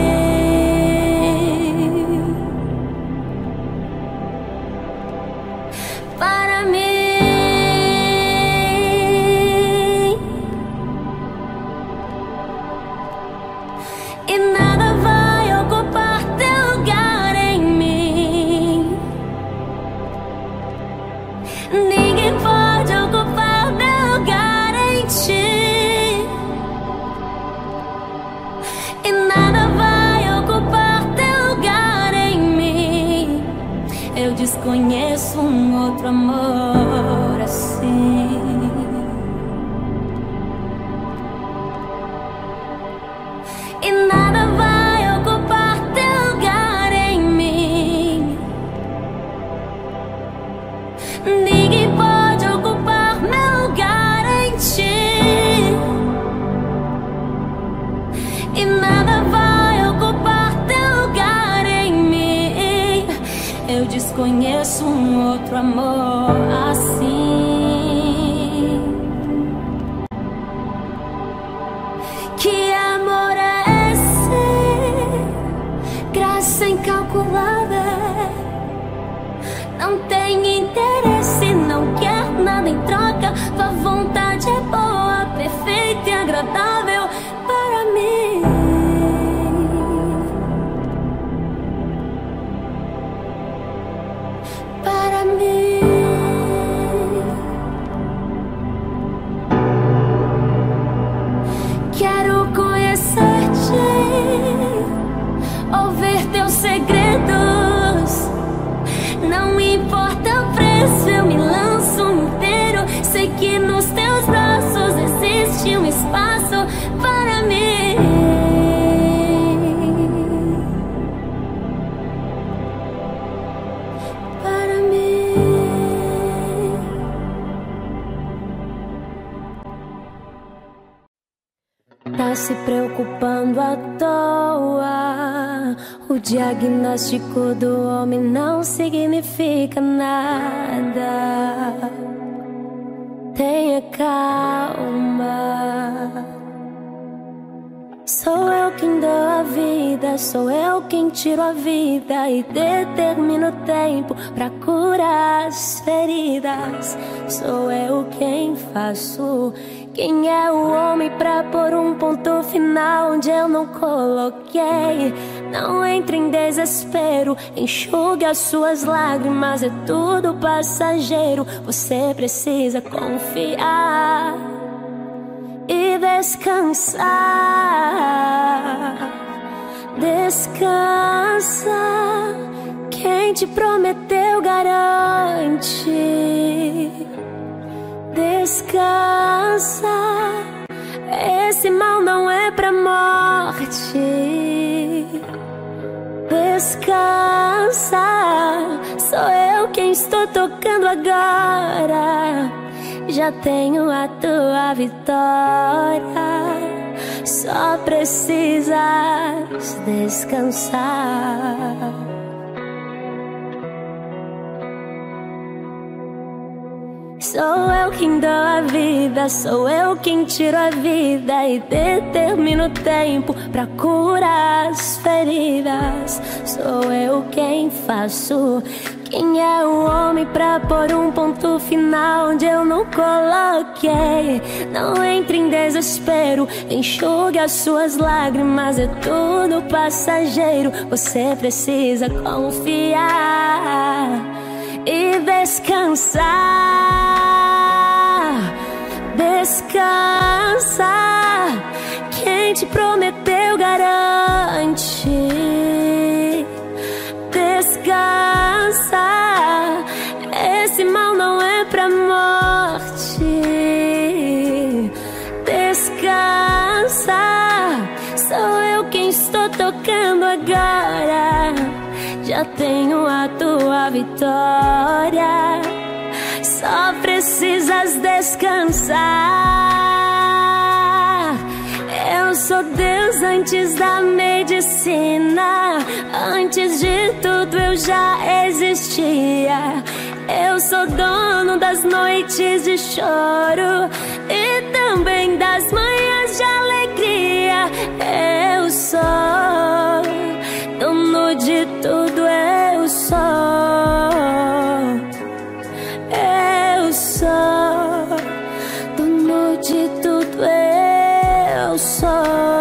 Para mim. E nada vai ocupar teu lugar em mim. Ninguém pode ocupar meu lugar em ti. E nada vai ocupar teu lugar em mim. Eu desconheço um outro amor assim. E nada vai ocupar teu lugar em mim. Ninguém pode ocupar meu lugar em ti. E nada vai ocupar teu lugar em mim. Eu desconheço um outro amor assim. Que amor é esse? Graça incalculável. Não tem interesse, não quer nada em troca. Tua vontade é boa, perfeita e agradável para mim. Para mim. Quero conhecer-te, ouvir teus segredos. Não importa o preço, eu me lanço inteiro. Sei que nos teus braços existe um espaço para mim. Para mim. Tá se preocupando à toa. O diagnóstico do homem não significa nada. Tenha calma. Sou eu quem dou a vida, sou eu quem tiro a vida e determino o tempo pra curar as feridas. Sou eu quem faço. Quem é o homem pra pôr um ponto final onde eu não coloquei? Não entre em desespero, enxugue as suas lágrimas, é tudo passageiro. Você precisa confiar e descansar. Descansa, quem te prometeu garante. Descansa, esse mal não é pra morte. Descansa, sou eu quem estou tocando agora. Já tenho a tua vitória, só precisas descansar. Sou eu quem dou a vida, sou eu quem tiro a vida e determino o tempo pra curar as feridas. Sou eu quem faço. Quem é o homem pra pôr um ponto final onde eu não coloquei? Não entre em desespero, enxugue as suas lágrimas, é tudo passageiro. Você precisa confiar e descansar. Descansa, quem te prometeu garante. Descansa, esse mal não é pra morte. Descansa, sou eu quem estou tocando agora. Já tenho a tua vitória, só precisas descansar. Eu sou Deus antes da medicina, antes de tudo eu já existia. Eu sou dono das noites de choro e também das manhãs de alegria. Eu sou dono de tudo, eu sou. Eu sou dono de tudo, eu sou.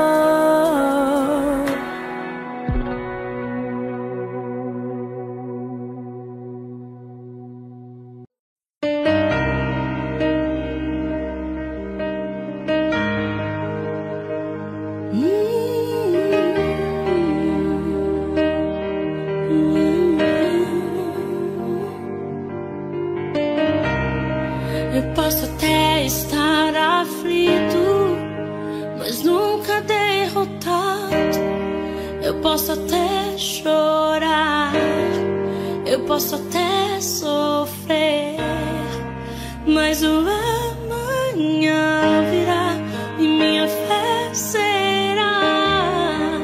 Eu posso até estar aflito, mas nunca derrotado. Eu posso até chorar, eu posso até sofrer, mas o amanhã virá e minha fé será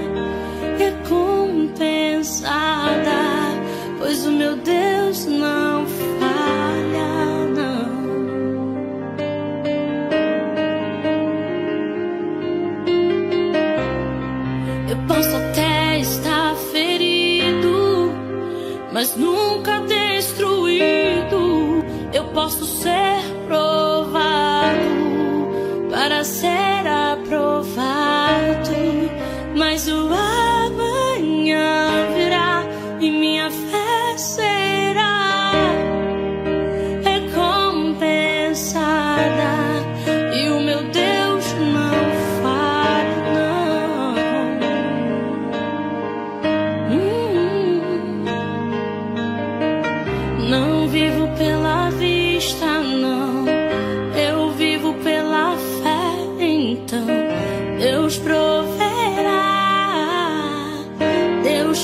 recompensada, pois o meu Deus não falha, não. Eu posso até estar ferido, mas nunca destruído. Eu posso ser provado para ser aprovado, mas o amanhã virá e minha fé será recompensada, e o meu Deus não falha, não. Não vivo pela vista, não, eu vivo pela fé. Então Deus proverá, Deus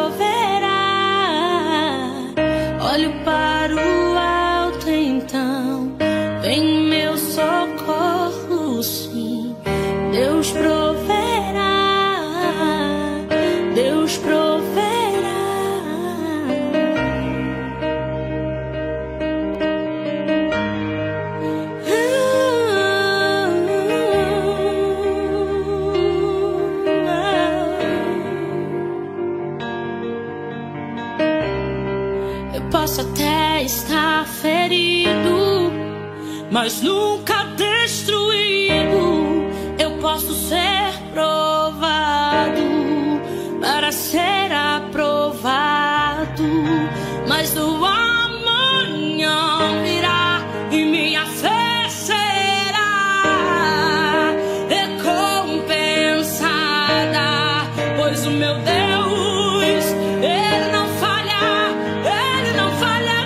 proverá. Olho para o alto, então vem meu socorro, sim. Deus proverá, Deus proverá. Eu posso até estar ferido, mas nunca destruído. Eu posso ser provado para ser aprovado, mas o amanhã virá e minha fé será recompensada, pois o meu Deus, Ele não falha, Ele não falha,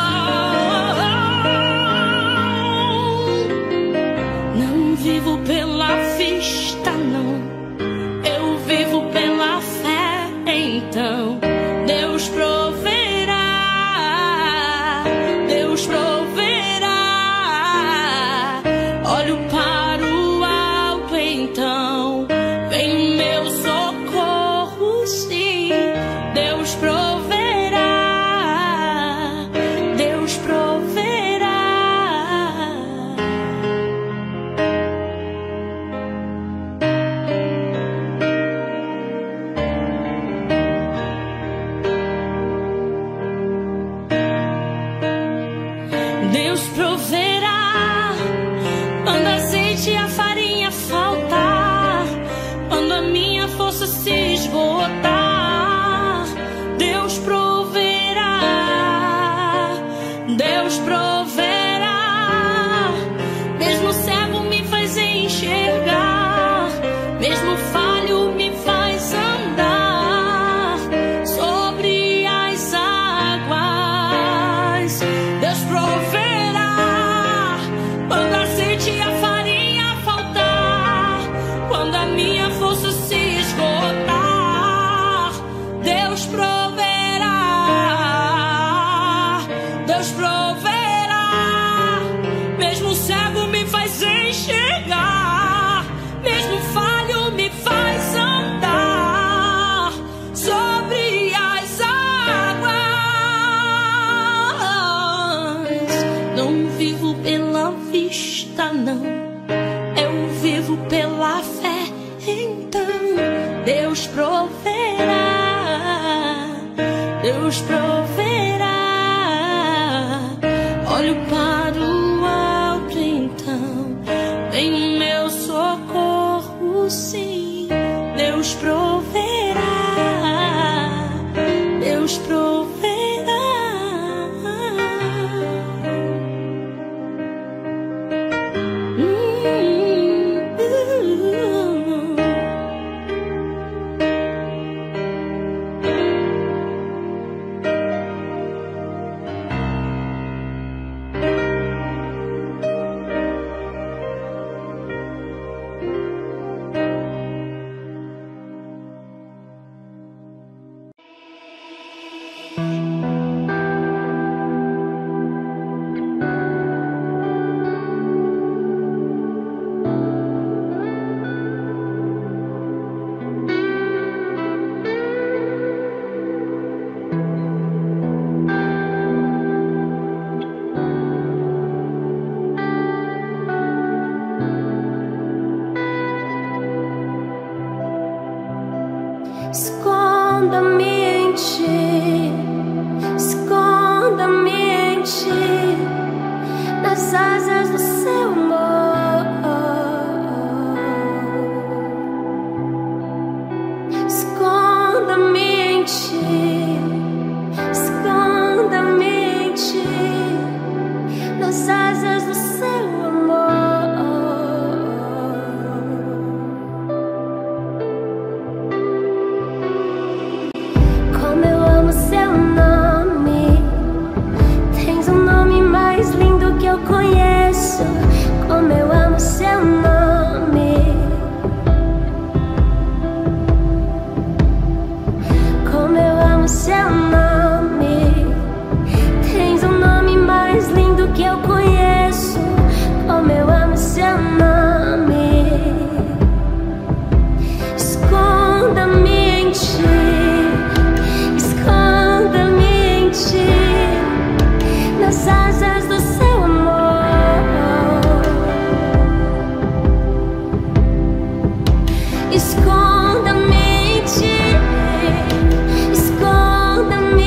não. Não vivo pela vista, não, eu vivo pela fé. Então Deus proverá, Deus proverá. Olho para o alto, então vem meu socorro, sim. Deus proverá, Deus proverá. Deus proverá quando a azeite e a farinha faltar, quando a minha força se esgotar. Deus proverá Deus proverá, Deus proverá. Olho para o alto, então vem o meu socorro, sim. Deus proverá, Deus proverá. Esconda-me em ti, esconda-me em ti, nas asas do seu amor. Esconda-me em ti, esconda-me em ti, nas asas do seu amor. Seu nome, tens um nome mais lindo que eu conheço. Como eu amo seu nome, como eu amo seu nome. Tens um nome mais lindo que eu conheço. Como eu amo seu nome. Esconda-me em ti, nas asas do seu amor. Esconda-me em ti, esconda-me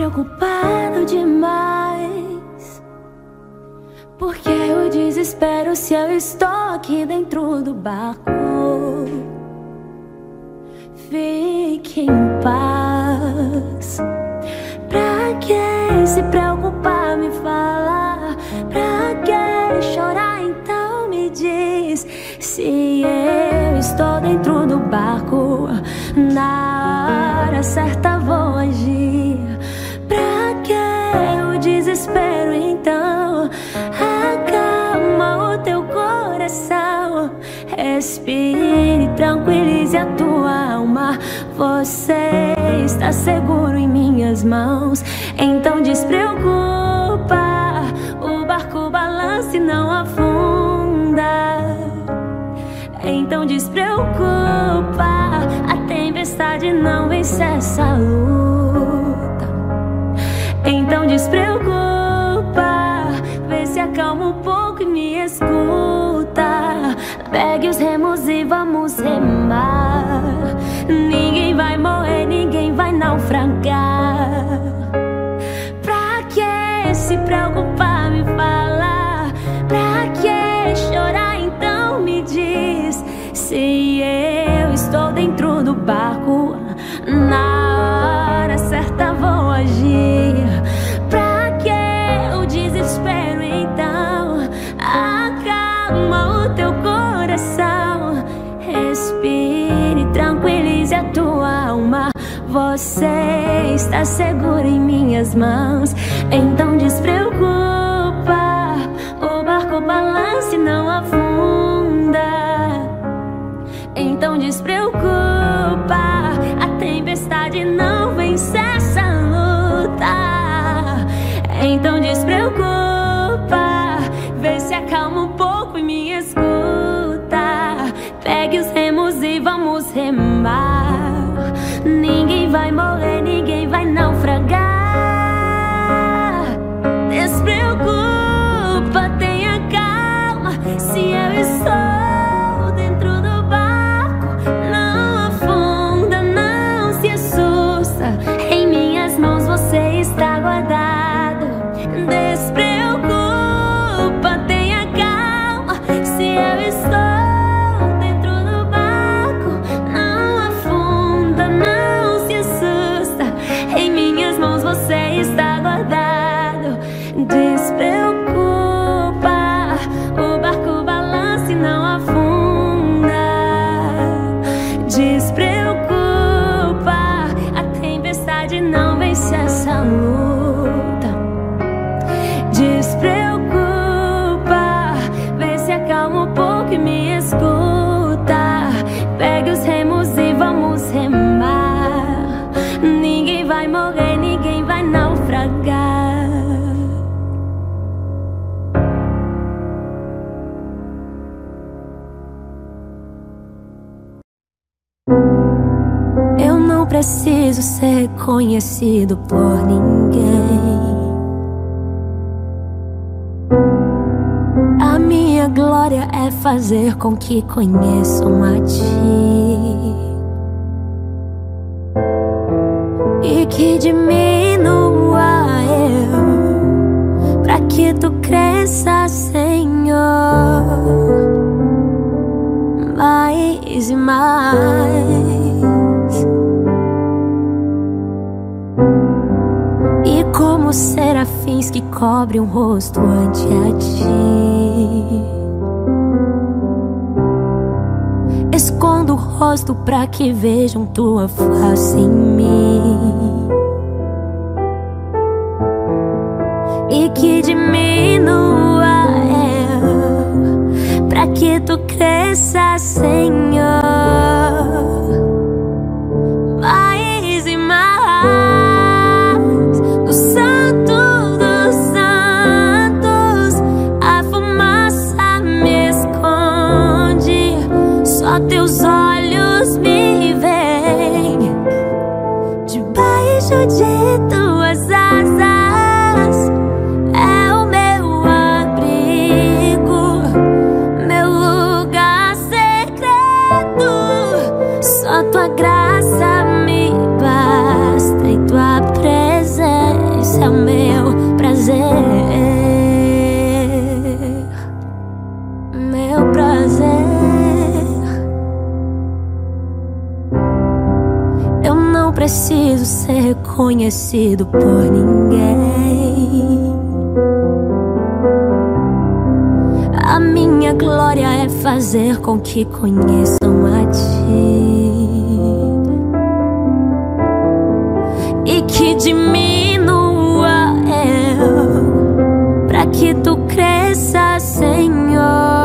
preocupado demais. Porque o desespero se eu estou aqui dentro do barco? Fique em paz. Pra que se preocupar, me falar? Pra que chorar, então me diz. Se eu estou dentro do barco, na hora certa vou agir. Pra que o desespero, então? Acalma o teu coração. Respire e tranquilize a tua alma. Você está seguro em minhas mãos. Então despreocupa. O barco balança e não afunda. Então despreocupa. A tempestade não vence essa luta. Então despreocupa. Vê se acalma um pouco e me escuta. Pegue os remos e vamos remar. Ninguém vai morrer, ninguém vai naufragar. Pra que se preocupar, me falar? Pra que chorar, então me diz. Se eu estou dentro do barco, na hora certa vou agir. Pra que o desespero, então? Acalma o teu coração. Respire, tranquilize a tua alma. Você está seguro em minhas mãos. Então despreocupa. O barco balança e não afunda. Então despreocupa. A tempestade não vence essa luta. Então despreocupa. Vê se acalma um pouco e me escuta. Pegue os remos e vamos remar. Ninguém vai morrer, ninguém vai naufragar. Despreocupa, tenha calma. Se eu estou dentro do barco, não afunda, não se assusta. Em minhas mãos você está guardado. Despreocupa, tenha calma. Se eu estou você está guardado. Despreocupa. O barco balança e não afunda. Despreocupa. A tempestade não vence essa luta. Despreocupa. Vê se acalma um pouco e me escuta. Pegue os remos e vamos remar. Ninguém vai morrer, ninguém vai naufragar. Eu não preciso ser reconhecido por ninguém. A minha glória é fazer com que conheçam a ti. E que diminua eu, pra que tu cresça, Senhor, mais e mais. E como serafins que cobrem o rosto ante a ti, escondo o rosto pra que vejam tua face em mim. E que diminua eu, pra que tu cresça, Senhor, mais e mais. Do Santo dos Santos, a fumaça me esconde. Só teus olhos me veem. Debaixo de tuas asas é o meu abrigo, meu lugar secreto. preciso ser reconhecido por ninguém. A minha glória é fazer com que conheçam a Ti e que diminua eu, pra que Tu cresça, Senhor.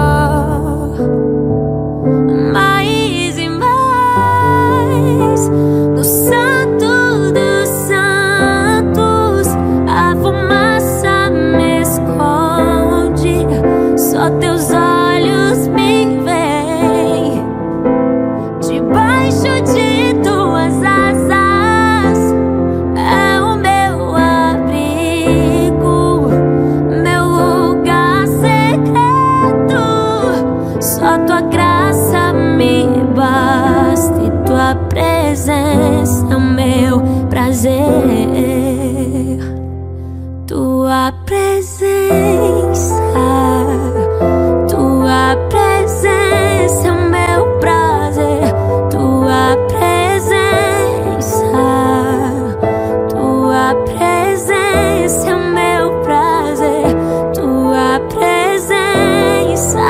Mais e mais no Santo dos Santos, a fumaça me esconde, só Teus olhos me veem. Debaixo de Tuas asas é o meu abrigo, meu lugar secreto. Só Tua graça me basta e Tua presença é o meu prazer. Tua presença, Tua presença é o meu prazer. Tua presença, Tua presença é o meu prazer. Tua presença,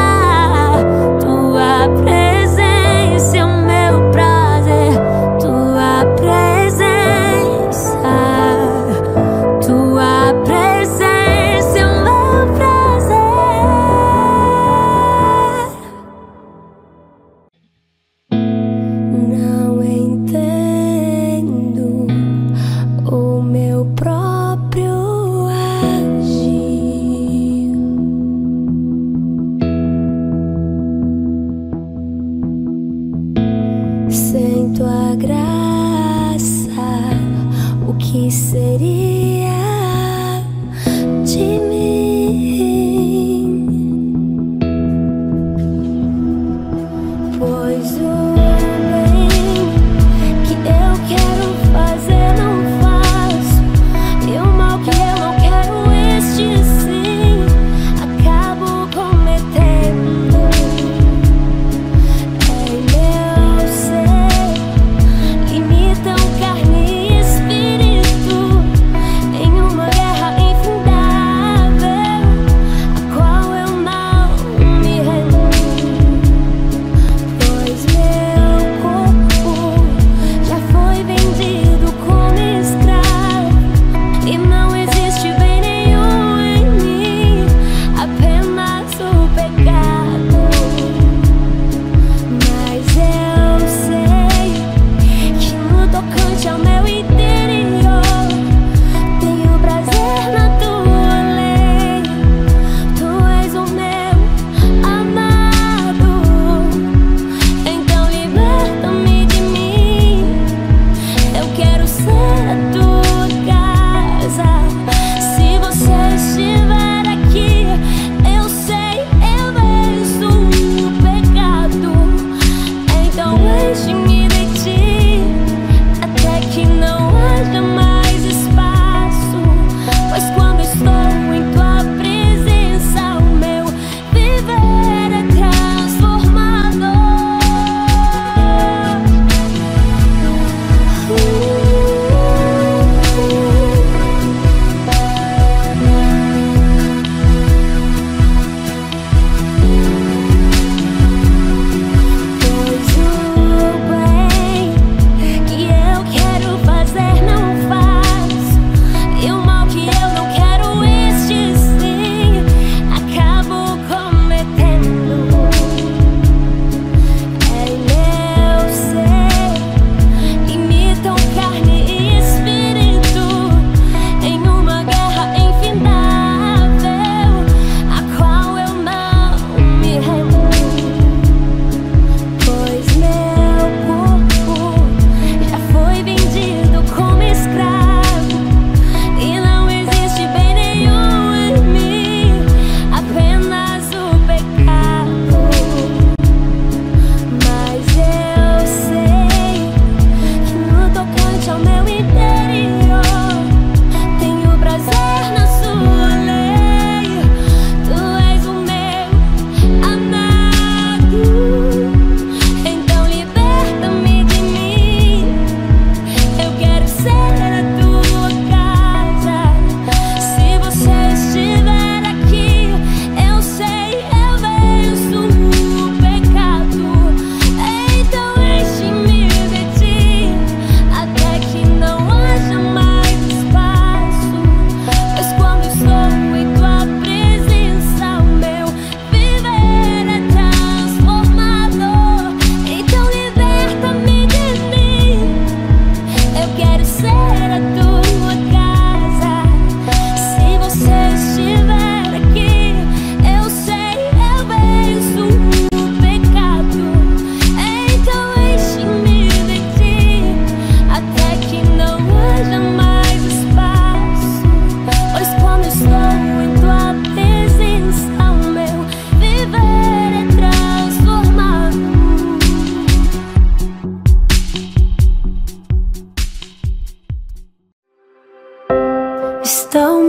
Tua presença é o meu prazer. Tua presença, Tua presença é o meu prazer. Não entendo o meu próprio agir. Sem Tua graça, o que seria de mim? Pois o bem que eu quero fazer não faço, e o mal que eu não quero, este sim acabo cometendo. Em meu ser limitam carne e espírito,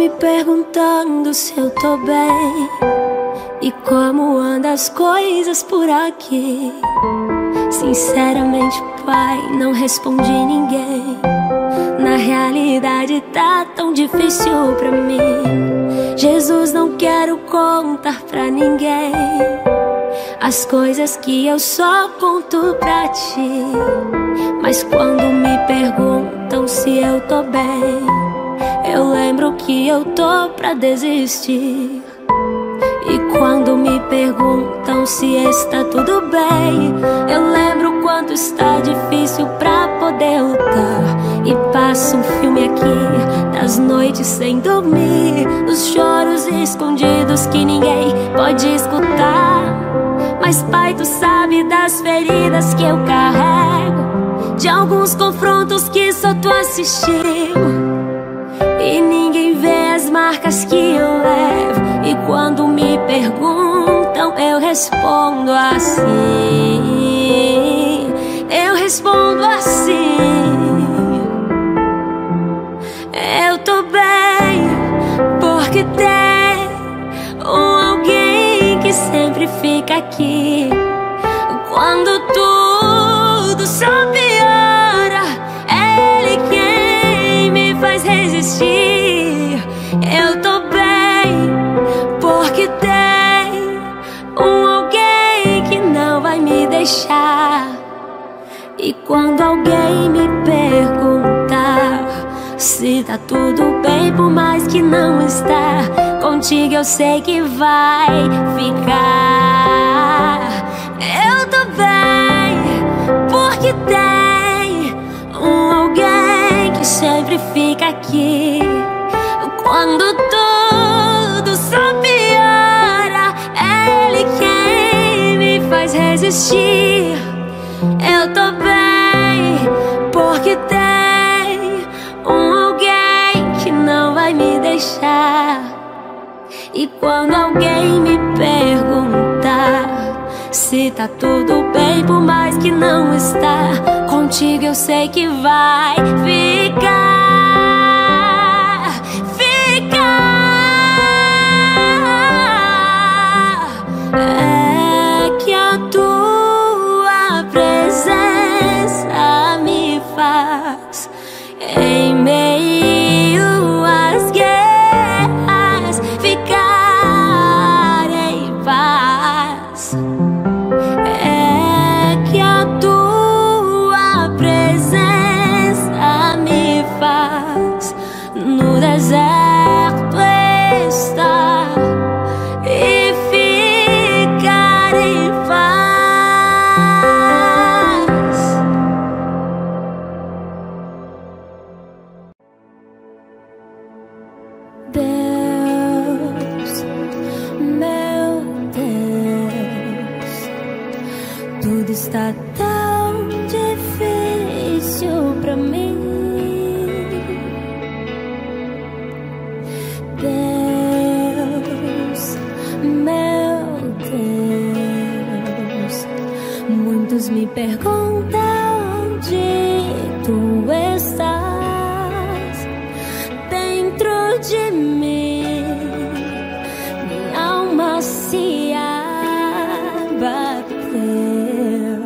me perguntando se eu tô bem e como andam as coisas por aqui. Sinceramente, pai, não respondi ninguém. Na realidade tá tão difícil pra mim. Jesus, não quero contar pra ninguém as coisas que eu só conto pra ti. Mas quando me perguntam se eu tô bem, eu lembro que eu tô pra desistir. E quando me perguntam se está tudo bem, eu lembro quanto está difícil pra poder lutar. E passo um filme aqui, das noites sem dormir, dos choros escondidos que ninguém pode escutar. Mas pai, tu sabe das feridas que eu carrego, de alguns confrontos que só tu assistiu. E ninguém vê as marcas que eu levo. E quando me perguntam, eu respondo assim. Eu respondo assim. Eu tô bem, porque tem alguém que sempre fica aqui. Quando tudo só piora, é Ele quem me faz resistir. Eu tô bem, porque tem alguém que não vai me deixar. E quando alguém me perguntar se tá tudo bem, por mais que não está, contigo eu sei que vai ficar. Eu tô bem, porque tem alguém que sempre fica aqui. Quando tudo só piora, é Ele quem me faz resistir. Eu tô bem, porque tem alguém que não vai me deixar. E quando alguém me perguntar se tá tudo bem, por mais que não está, contigo eu sei que vai ficar. É que a tua presença me faz, em meio às guerras, ficar em paz. É que a tua presença me faz no deserto estar e ficar em paz. Deus, meu Deus, tudo está tão difícil pra mim. Deus, meu Deus, muitos me perguntam onde tu estás. Dentro de mim, minha alma se abateu,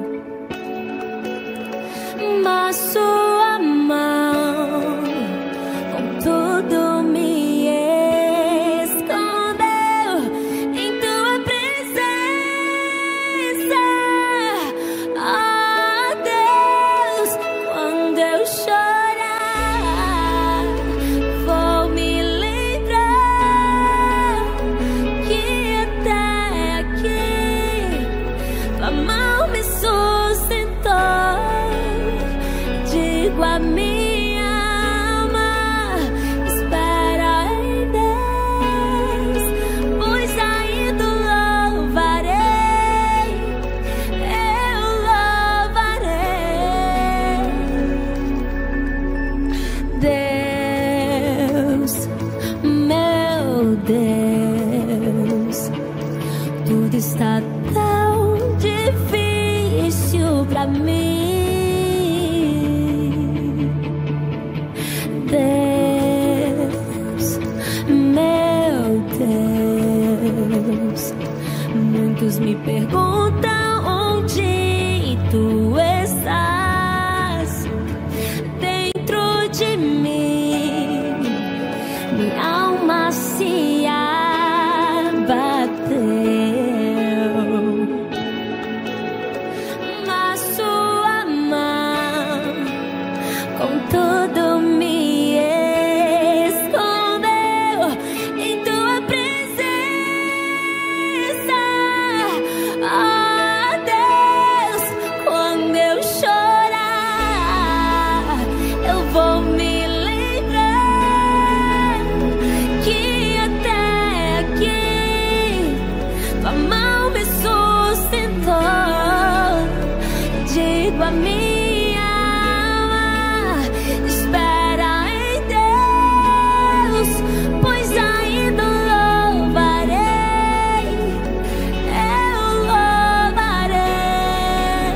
mas sua mão com tudo me escondeu em tua presença. Oh Deus, quando eu choro, Todos me perguntam onde tu estás. Dentro de mim, minha alma se abateu, mas sua mão com tudo me escondeu em tua presença. Oh Deus, quando eu chorar, eu vou me lembrar que até aqui tua mão me sustentou. Digo a minha alma, espera em Deus, pois ainda louvarei, eu louvarei.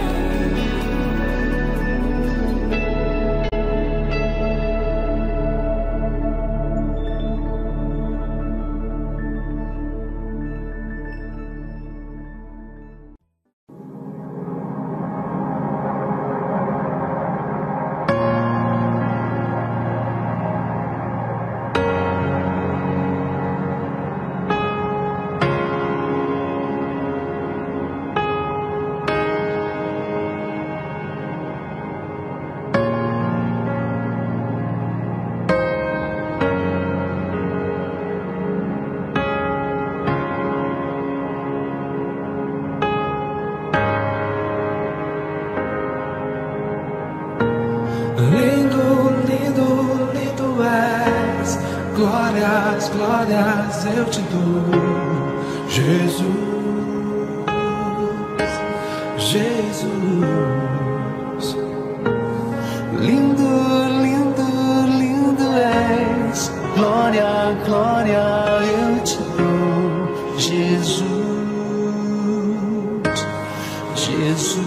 Lindo, lindo, lindo és. Glórias, glórias eu te dou, Jesus, Jesus. Lindo, lindo, lindo és. Glória, glória eu te dou, Jesus, Jesus.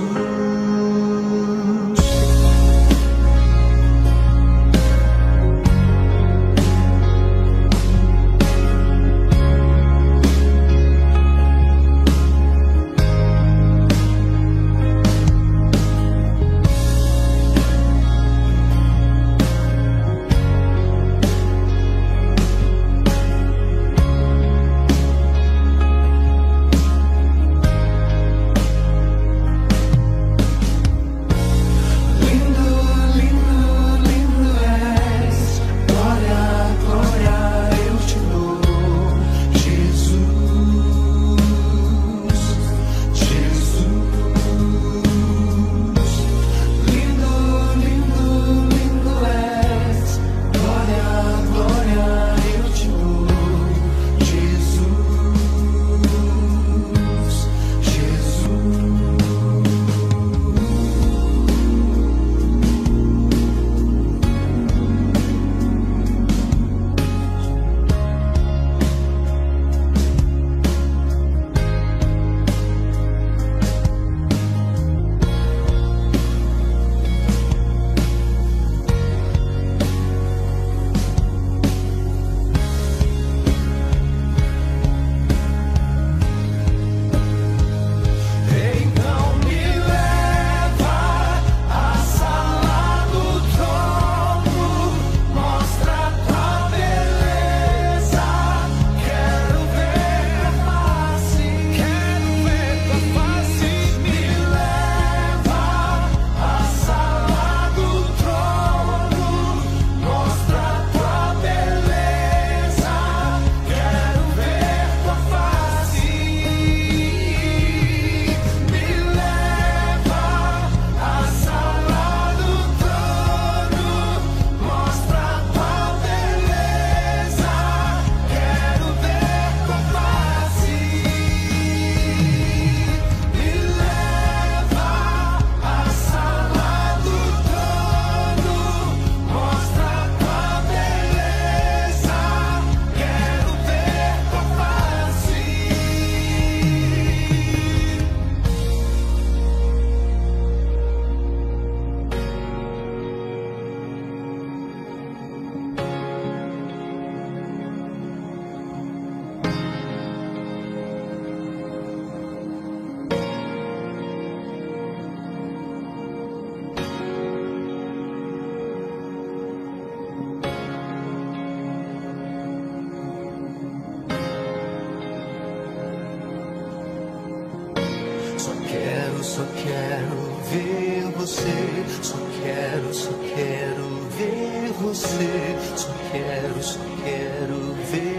Só quero ver você, só quero ver você, só quero ver